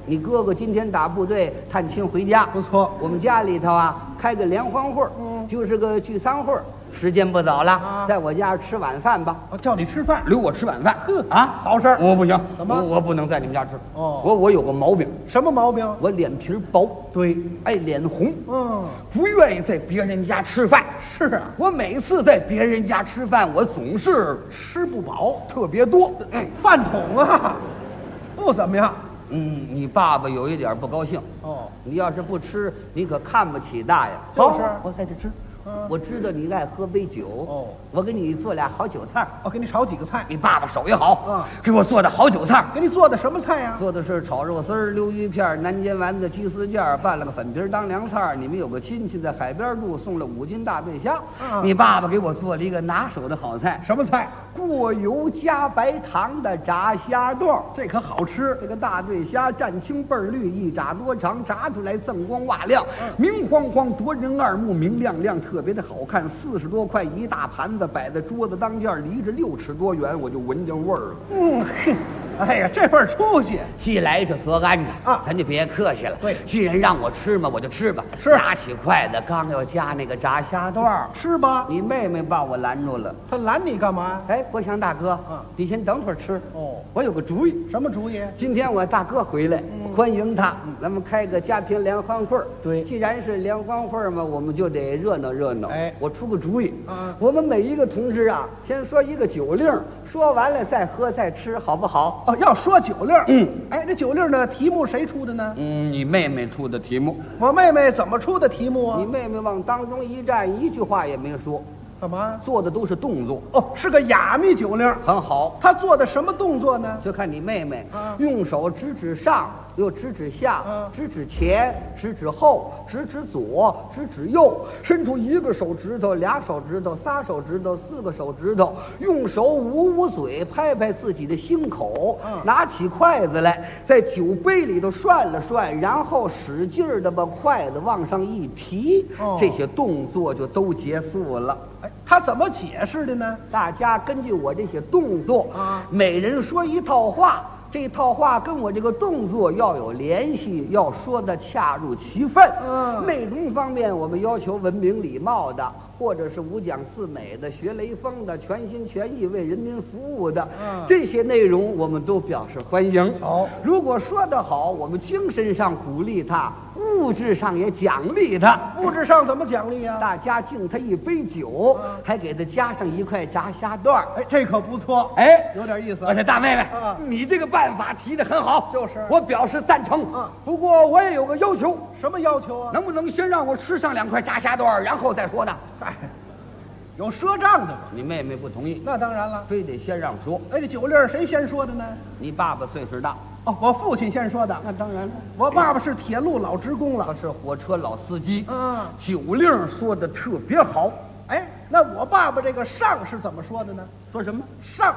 你哥哥今天打部队探亲回家， 不错。 我们家里头啊开个联欢会，就是个聚餐会。时间不早了，在我家吃晚饭吧。 我叫你吃饭， 留我吃晚饭。 呵啊， 好事儿。 我不行， 怎么？ 我不能在你们家吃。 哦， 我有个毛病。 什么毛病？ 我脸皮薄， 对， 爱脸红。 不愿意在别人家吃饭。 是啊， 我每次在别人家吃饭，我总是吃不饱， 特别多。 饭桶啊，不怎么样。 你爸爸有一点不高兴。 哦， 你要是不吃，你可看不起大爷。 就是我在这吃。我知道你爱喝杯酒，我给你做俩好酒菜。 我给你炒几个菜。 你爸爸手艺好，给我做的好酒菜。 给你做的什么菜呀？ 做的是炒肉丝儿、溜鱼片、南煎丸子、鸡丝件，拌了个粉皮当凉菜。你们有个亲戚在海边住，送了5斤大对虾。你爸爸给我做了一个拿手的好菜。 什么菜？ 过油加白糖的炸虾段， 这可好吃。 这个大对虾湛青倍儿绿，一炸多长，炸出来锃光瓦亮，明晃晃夺人耳目，明亮亮，特别的好看。40多块一大盘子，摆在桌子当间，离着6尺多远，我就闻见味儿了。 哎呀，这份出息， 既来这则安着啊，咱就别客气了。 对， 既然让我吃嘛，我就吃吧。 是， 拿起筷子，刚要夹那个炸虾段， 吃吧。 你妹妹把我拦住了。 她拦你干嘛？ 哎，国强大哥，你先等会儿吃。 哦， 我有个主意。 什么主意？ 今天我大哥回来，欢迎他，咱们开个家庭联欢会。 对， 既然是联欢会嘛，我们就得热闹热闹。 哎， 我出个主意，我们每一个同志啊，先说一个酒令，说完了再喝再吃，好不好？ 哦，要说酒令。哎，这酒令呢，题目谁出的呢？ 你妹妹出的题目。 我妹妹怎么出的题目啊？ 你妹妹往当中一站，一句话也没说。 干嘛？ 做的都是动作。 哦，是个雅密酒令， 很好。 她做的什么动作呢？ 就看你妹妹用手指指上，又指指下，指指前，指指后，指指左，指指右，伸出1个手指头，2手指头，3手指头，4个手指头，用手捂捂嘴，拍拍自己的心口，拿起筷子来，在酒杯里头涮了涮，然后使劲儿的把筷子往上一提，这些动作就都结束了。 哎，他怎么解释的呢？ 大家根据我这些动作每人说一套话，这套话跟我这个动作要有联系，要说的恰如其分。内容方面我们要求文明礼貌的，或者是5讲4美的，学雷锋的，全心全意为人民服务的，这些内容我们都表示欢迎。 好， 如果说得好，我们精神上鼓励他，物质上也奖励他。 物质上怎么奖励呀？ 大家敬他一杯酒，还给他加上1块炸虾段。 哎，这可不错， 哎， 有点意思。 而且大妹妹，你这个办法提得很好， 就是我表示赞成。不过我也有个要求。 什么要求啊？ 能不能先让我吃上2块炸虾段，然后再说呢？ 哎，有赊账的吗？ 你妹妹不同意。 那当然了， 非得先让说。 哎，这酒令谁先说的呢？ 你爸爸岁数大。 哦，我父亲先说的。 那当然了， 我爸爸是铁路老职工了， 他是火车老司机。酒令说的特别好。 哎，那我爸爸这个上是怎么说的呢？ 说什么？ 上，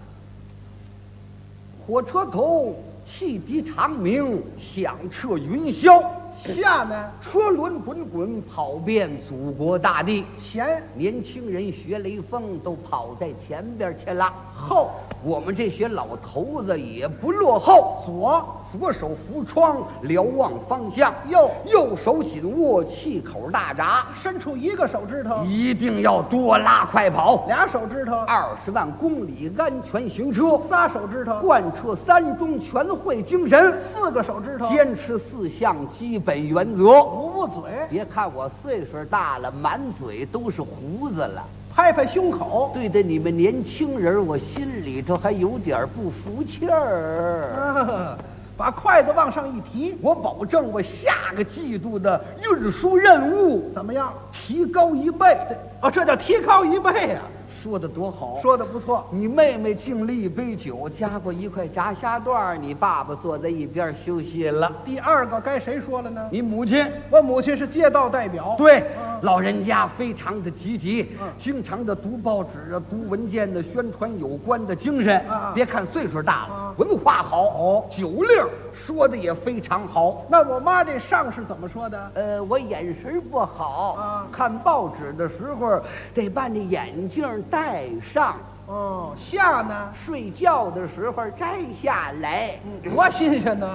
火车头汽笛长鸣，响彻云霄。 下呢？ 车轮滚滚，跑遍祖国大地。 前， 年轻人学雷锋都跑在前边去了。 后， 我们这些老头子也不落后。左手扶窗，瞭望方向；右手紧握气口大闸， 伸出1个手指头， 一定要多拉快跑 ；2手指头 ，20万公里安全行车 ；3手指头， 贯彻3中全会精神 ；4个手指头， 坚持4项基本原则。 捂捂嘴， 别看我岁数大了，满嘴都是胡子了。 拍拍胸口， 对待你们年轻人，我心里头还有点不服气儿。 把筷子往上一提， 我保证我下个季度的运输任务怎么样？ 提高1倍。 哦，这叫提高1倍啊！ 说的多好， 说的不错。 你妹妹敬了1杯酒，加过1块炸虾段，你爸爸坐在一边休息了。 第2个该谁说了呢？ 你母亲。 我母亲是街道代表。 对，老人家非常的积极，经常的读报纸啊，读文件的，宣传有关的精神。别看岁数大了，文化好，酒令说的也非常好。 那我妈这上是怎么说的？ 我眼神不好，看报纸的时候得把那眼镜戴上。 下呢？ 睡觉的时候摘下来。 多新鲜呢！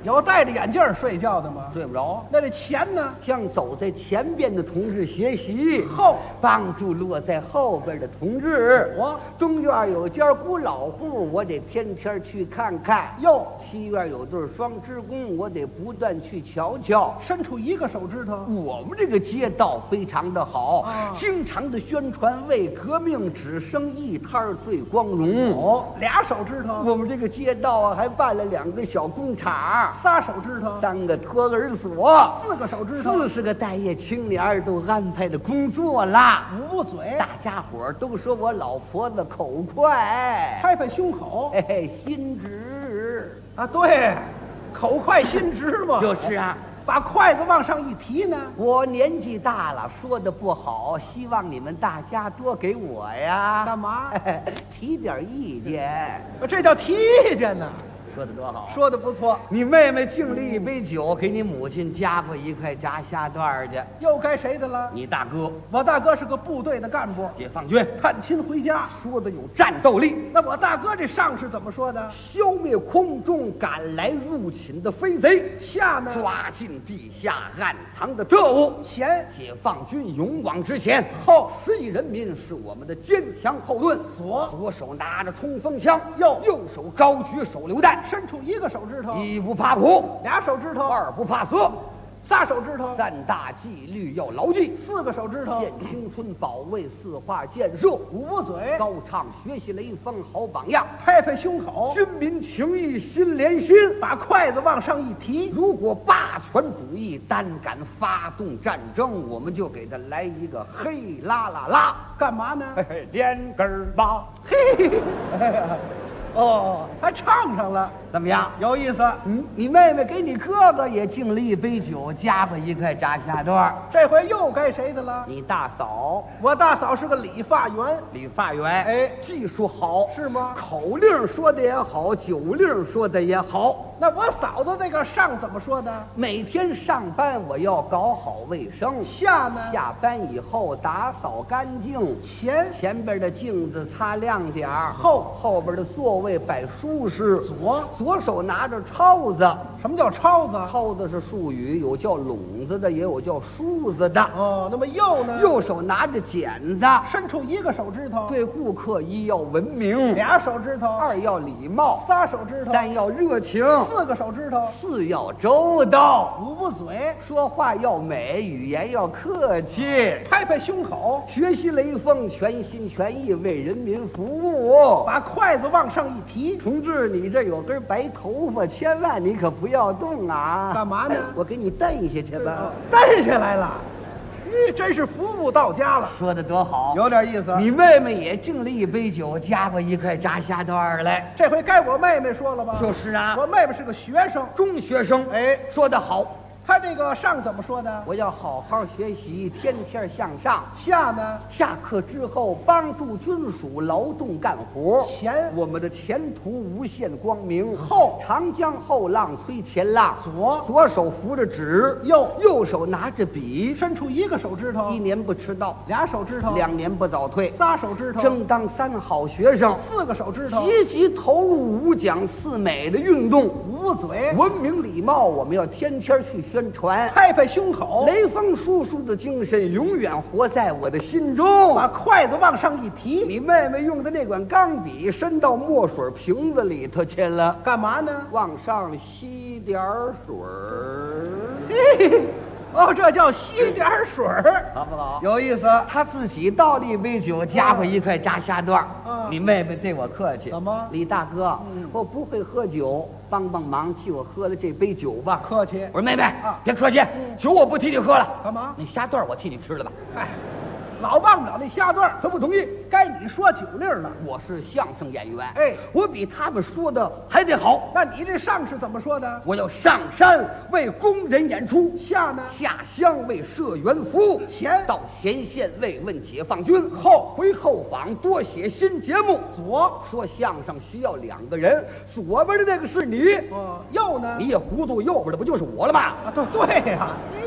有戴着眼镜睡觉的吗？ 睡不着。 那这前呢？ 向走在前边的同志学习， 后帮助落在后边的同志。 我东院有家古老户，我得天天去看看。 哟， 西院有对双职工，我得不断去瞧瞧。 伸出一个手指头。 我们这个街道非常的好， 啊， 经常的宣传为革命只生一摊最光荣。 哦，2手指头。 我们这个街道啊，还办了2个小工厂 ，3手指头 ，3个托儿所 ，4个手指头 ，40个待业青年都安排的工作啦。 捂嘴， 大家伙都说我老婆子口快， 拍拍胸口， 嘿嘿，心直啊，对，口快心直嘛。 就是啊。 把筷子往上一提呢， 我年纪大了，说的不好，希望你们大家多给我呀。 干嘛？ 提点意见。 这叫提意见呢。 说的多好， 说的不错。 你妹妹敬了一杯酒，给你母亲夹过1块炸虾段去。 又该谁的了？ 你大哥。 我大哥是个部队的干部， 解放军探亲回家， 说的有战斗力。 那我大哥这上是怎么说的？ 消灭空中赶来入侵的飞贼， 下呢抓进地下暗藏的特务。 前解放军勇往直前， 后 10亿人民是我们的坚强后盾。左手拿着冲锋枪，右手高举手榴弹。 伸出1个手指头 ，1不怕苦 ，2手指头 ，2不怕死 ，3手指头 ，3大纪律要牢记 ，4个手指头， 献青春，保卫4化建设 ，捂嘴， 高唱学习雷锋好榜样， 拍拍胸口， 军民情谊心连心， 把筷子往上一提。 如果霸权主义单敢发动战争，我们就给他来一个嘿啦啦啦， 干嘛呢？ 连根拔， 嘿。哦，还唱上了， 怎么样？ 有意思。 你妹妹给你哥哥也敬了1杯酒，夹过1块炸虾段。 这回又该谁的了？ 你大嫂。 我大嫂是个理发员， 理发员， 哎， 技术好， 是吗？ 口令说的也好，酒令说的也好。 那我嫂子这个上怎么说的？ 每天上班我要搞好卫生， 下呢？ 下班以后打扫干净，前边的镜子擦亮点儿，后边的座位摆舒适。左手拿着抄子。 什么叫抄子？ 抄子是术语，有叫笼子的，也有叫梳子的。 哦，那么右呢？ 右手拿着剪子， 伸出1个手指头。 对顾客1要文明 ，2手指头 ，2要礼貌 ，3手指头 ，3要热情 ，4个手指头 ，4要周到， 捂嘴， 说话要美，语言要客气， 拍拍胸口， 学习雷锋，全心全意为人民服务。 把筷子往上一提， 同志，你这有根白头发，千万你可不要动啊！ 干嘛呢？ 我给你蹬下去吧。 蹬下来了。真是服务到家了， 说的多好， 有点意思。 你妹妹也敬了1杯酒，夹过1块炸虾段来。 这回该我妹妹说了吧？ 就是啊， 我妹妹是个学生， 中学生。 哎， 说得好。 他这个上怎么说的？ 我要好好学习，天天向上。 下呢？ 下课之后帮助军属劳动干活。我们的前途无限光明。 后长江后浪推前浪。左手扶着纸，右手拿着笔， 伸出1个手指头。 1年不迟到 ，2手指头 ，2年不早退 ，3手指头， 争当3好学生 ，4个手指头， 积极投入5讲4美的运动。 捂嘴， 文明礼貌，我们要天天去宣传， 拍拍胸口。 雷锋叔叔的精神永远活在我的心中。 把筷子往上一提， 你妹妹用的那管钢笔伸到墨水瓶子里头去了， 干嘛呢？ 往上吸点水儿。 哦，这叫吸点水儿， 好不好？ 有意思。 他自己倒了1杯酒，夹过1块炸虾段。你妹妹对我客气。 怎么？ 李大哥，我不会喝酒，帮帮忙，替我喝了这杯酒吧。 客气。 我说妹妹，别客气，酒我不替你喝了。 干嘛？ 那虾段我替你吃了吧。 哎，老忘不了那虾段， 他不同意。 该你说酒令了。 我是相声演员， 哎， 我比他们说的还得好。 那你这上是怎么说的？ 我要上山为工人演出， 下呢？ 下乡为社员服务，到前线慰问解放军，回后坊多写新节目。 左说相声需要2个人，左边的那个是你， 右呢？ 你也糊涂，右边的不就是我了吗？ 对呀。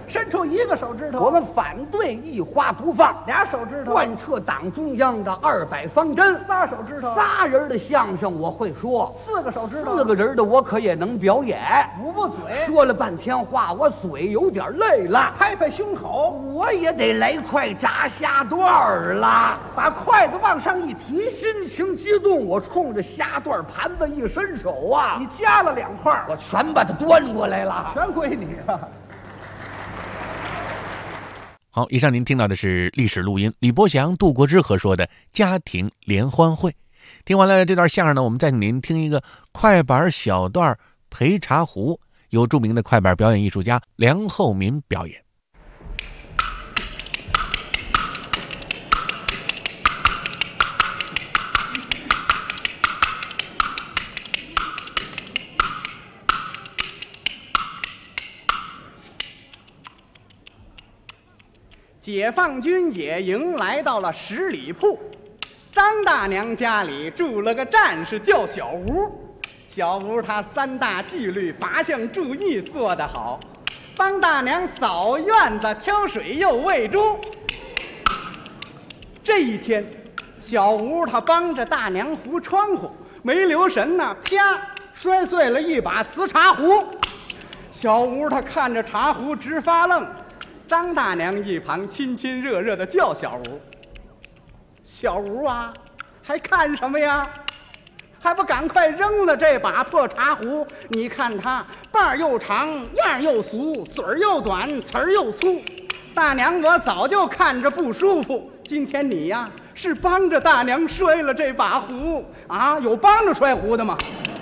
伸出一个手指头。 我们反对一花不放 ，2手指头。 贯彻党中央的200方针 ，3手指头。 仨人的相声我会说 ，4个手指头。 4个人的我可也能表演。 捂捂嘴， 说了半天话，我嘴有点累了， 拍拍胸口， 我也得来块炸虾段了。 把筷子往上一提， 心情激动，我冲着虾段盘子一伸手啊， 你夹了2块， 我全把它端过来了， 全归你了。 好，以上您听到的是历史录音，李伯祥、杜国之合说的家庭联欢会。听完了这段相声呢，我们再给您听一个快板小段陪茶壶，由著名的快板表演艺术家梁厚民表演。 解放军野营来到了10里铺，张大娘家里住了个战士叫小吴。小吴他3大纪律8项注意做得好，帮大娘扫院子、挑水又喂猪。这一天，小吴他帮着大娘糊窗户，没留神呢，啪，摔碎了一把瓷茶壶。小吴他看着茶壶直发愣。张大娘一旁亲亲热热的叫小吴：“小吴啊，还看什么呀？还不赶快扔了这把破茶壶！你看它把儿又长，样儿又俗，嘴儿又短，词儿又粗。大娘我早就看着不舒服，今天你呀是帮着大娘摔了这把壶啊？有帮着摔壶的吗？”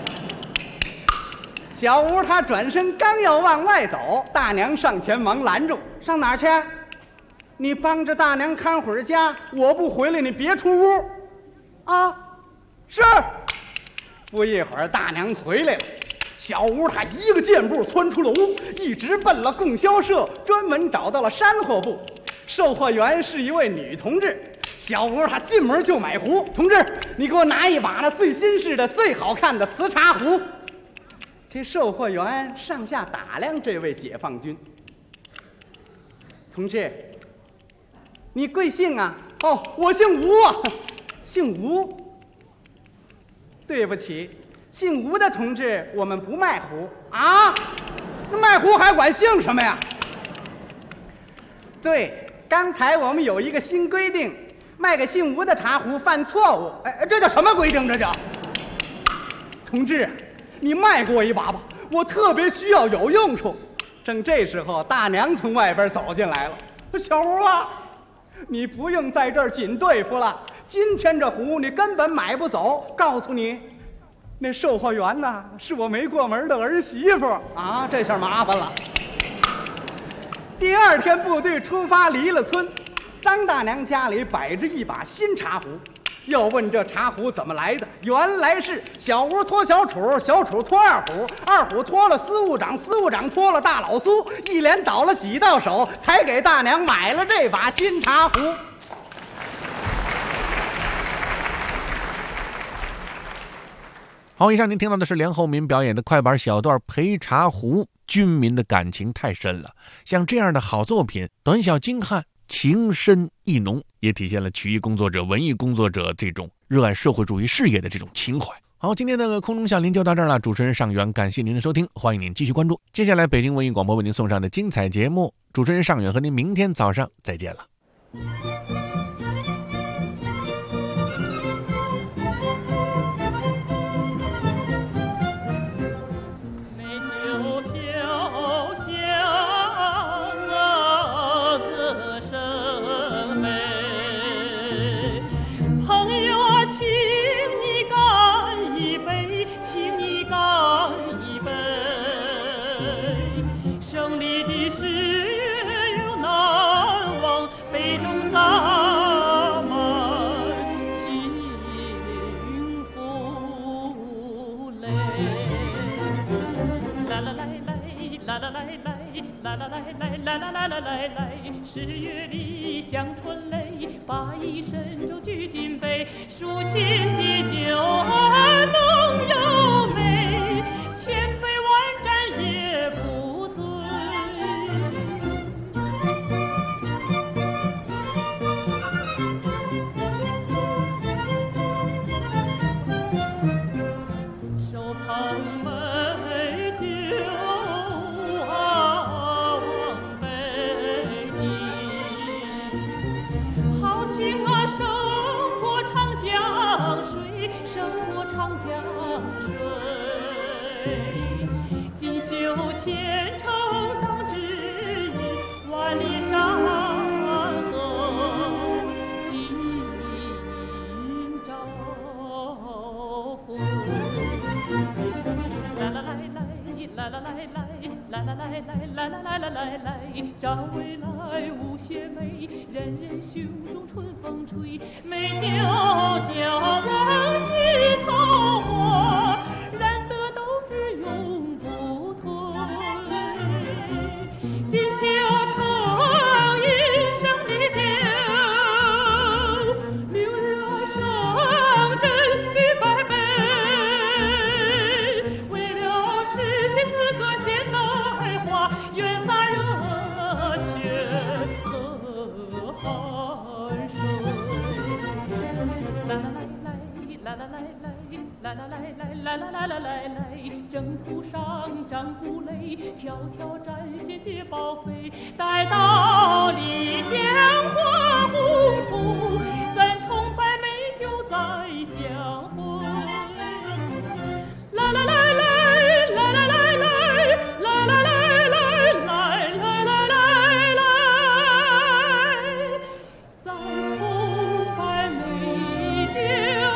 小吴他转身刚要往外走，大娘上前忙拦住：“上哪儿去？你帮着大娘看会儿家，我不回来你别出屋。”啊，是。不一会儿大娘回来了，小吴他一个箭步窜出了屋，一直奔了供销社，专门找到了山货部。售货员是一位女同志，小吴他进门就买壶：“同志，你给我拿一把那最新式的、最好看的瓷茶壶。”这售货员上下打量这位解放军。同志，你贵姓啊？哦，我姓吴啊。姓吴？对不起，姓吴的同志，我们不卖壶啊。那卖壶还管姓什么呀？对，刚才我们有一个新规定，卖给姓吴的茶壶犯错误。哎，这叫什么规定？这叫？同志，你卖给我一把吧，我特别需要有用处。正这时候，大娘从外边走进来了：“小吴啊，你不用在这儿紧对付了，今天这壶你根本买不走。告诉你，那售货员呐，是我没过门的儿媳妇啊，这下麻烦了。”第2天部队出发，离了村，张大娘家里摆着一把新茶壶。又问这茶壶怎么来的，原来是小吴托小楚，小楚托二虎，二虎托了司务长，司务长托了大老苏，一连倒了几道手，才给大娘买了这把新茶壶。 好，以上您听到的是梁厚民表演的快板小段陪茶壶。军民的感情太深了，像这样的好作品，短小精悍，情深意浓，也体现了曲艺工作者、文艺工作者这种热爱社会主义事业的这种情怀。好，今天的空中笑林就到这儿了，主持人尚远，感谢您的收听，欢迎您继续关注接下来北京文艺广播为您送上的精彩节目。主持人尚远和您明天早上再见了。 10月里香春雷，把一身舟举金杯，舒心的酒儿浓又美，千杯万盏也不醉。 锦绣前程当指引，万里山河尽朝晖。来来来来来来来来来来来来来来来来，战未来无邪美，人人胸中春风吹，美酒浇往昔桃花，燃得斗志永不退。金秋成一生的酒，明日上阵举百杯，为了实现四个现代化，愿洒热血和汗水。来来来来来来来来来来来来来来来来，征途上战鼓擂，条条战线皆报废。待到你江花红土，咱崇拜美酒再相会。来来来来来来来来来来来来来来来，咱崇拜美酒。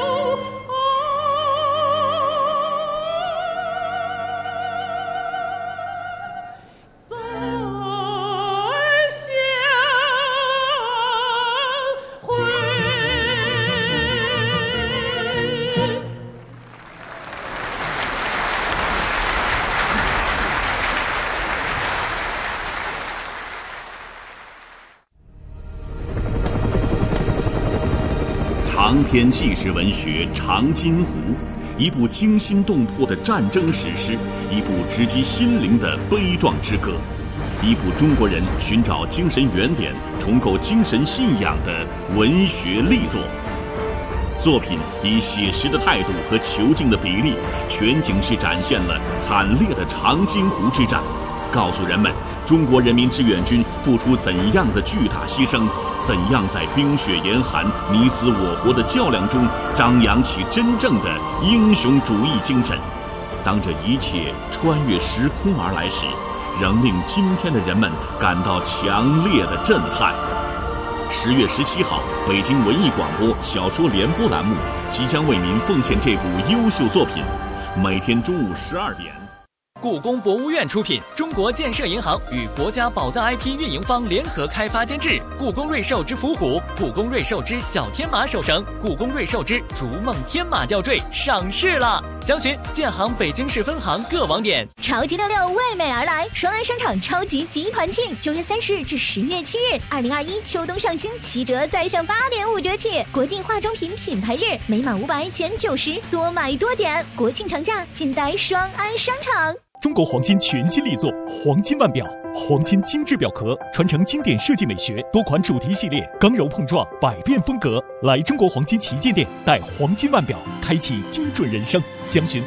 长篇纪实文学《长津湖》，一部惊心动魄的战争史诗，一部直击心灵的悲壮之歌，一部中国人寻找精神原点、重构精神信仰的文学力作。作品以写实的态度和遒劲的比例，全景式展现了惨烈的长津湖之战，告诉人们中国人民志愿军付出怎样的巨大牺牲，怎样在冰雪严寒、你死我活的较量中张扬起真正的英雄主义精神。当这一切穿越时空而来时，仍令今天的人们感到强烈的震撼。10月17号，北京文艺广播小说联播栏目即将为您奉献这部优秀作品，每天中午12点。 故宫博物院出品，中国建设银行与国家宝藏 IP 运营方联合开发监制。故宫瑞兽之伏虎、故宫瑞兽之小天马手绳、故宫瑞兽之逐梦天马吊坠上市了，详询建行北京市分行各网点。 超级66为美而来，双安商场超级集团庆，9月30日至10月7日，2021秋冬上新7折再享8.5折起，国际化妆品品牌日，每满500减90，多买多减，国庆长假尽在双安商场。 中国黄金全新力作黄金腕表，黄金精致表壳，传承经典设计美学，多款主题系列，刚柔碰撞，百变风格。来中国黄金旗舰店，带黄金腕表，开启精准人生。详询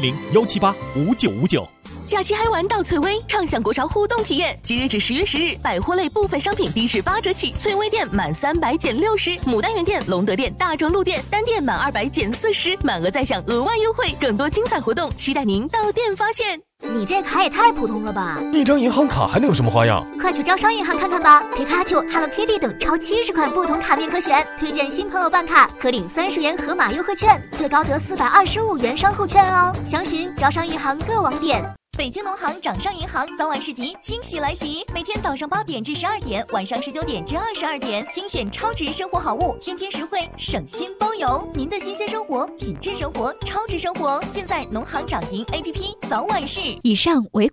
400-178-5959。 假期嗨玩到翠微，畅享国潮互动体验。即日至10月10日，百货类部分商品低至8折起，翠微店满300减60，牡丹园店、隆德店、大众路店单店满200减40，满额再享额外优惠。更多精彩活动，期待您到店发现。 你这卡也太普通了吧！ 一张银行卡还能有什么花样？ 快去招商银行看看吧！皮卡丘、Hello Kitty 等超70款不同卡面可选，推荐新朋友办卡可领30元盒马优惠券，最高得425元商户券哦。详询招商银行各网点。北京农行掌上银行早晚市集惊喜来袭，每天早上8点至12点，晚上19点至22点，精选超值生活好物，天天实惠，省心包邮。您的新鲜生活、品质生活、超值生活，尽在农行掌银 APP 早晚市。以上为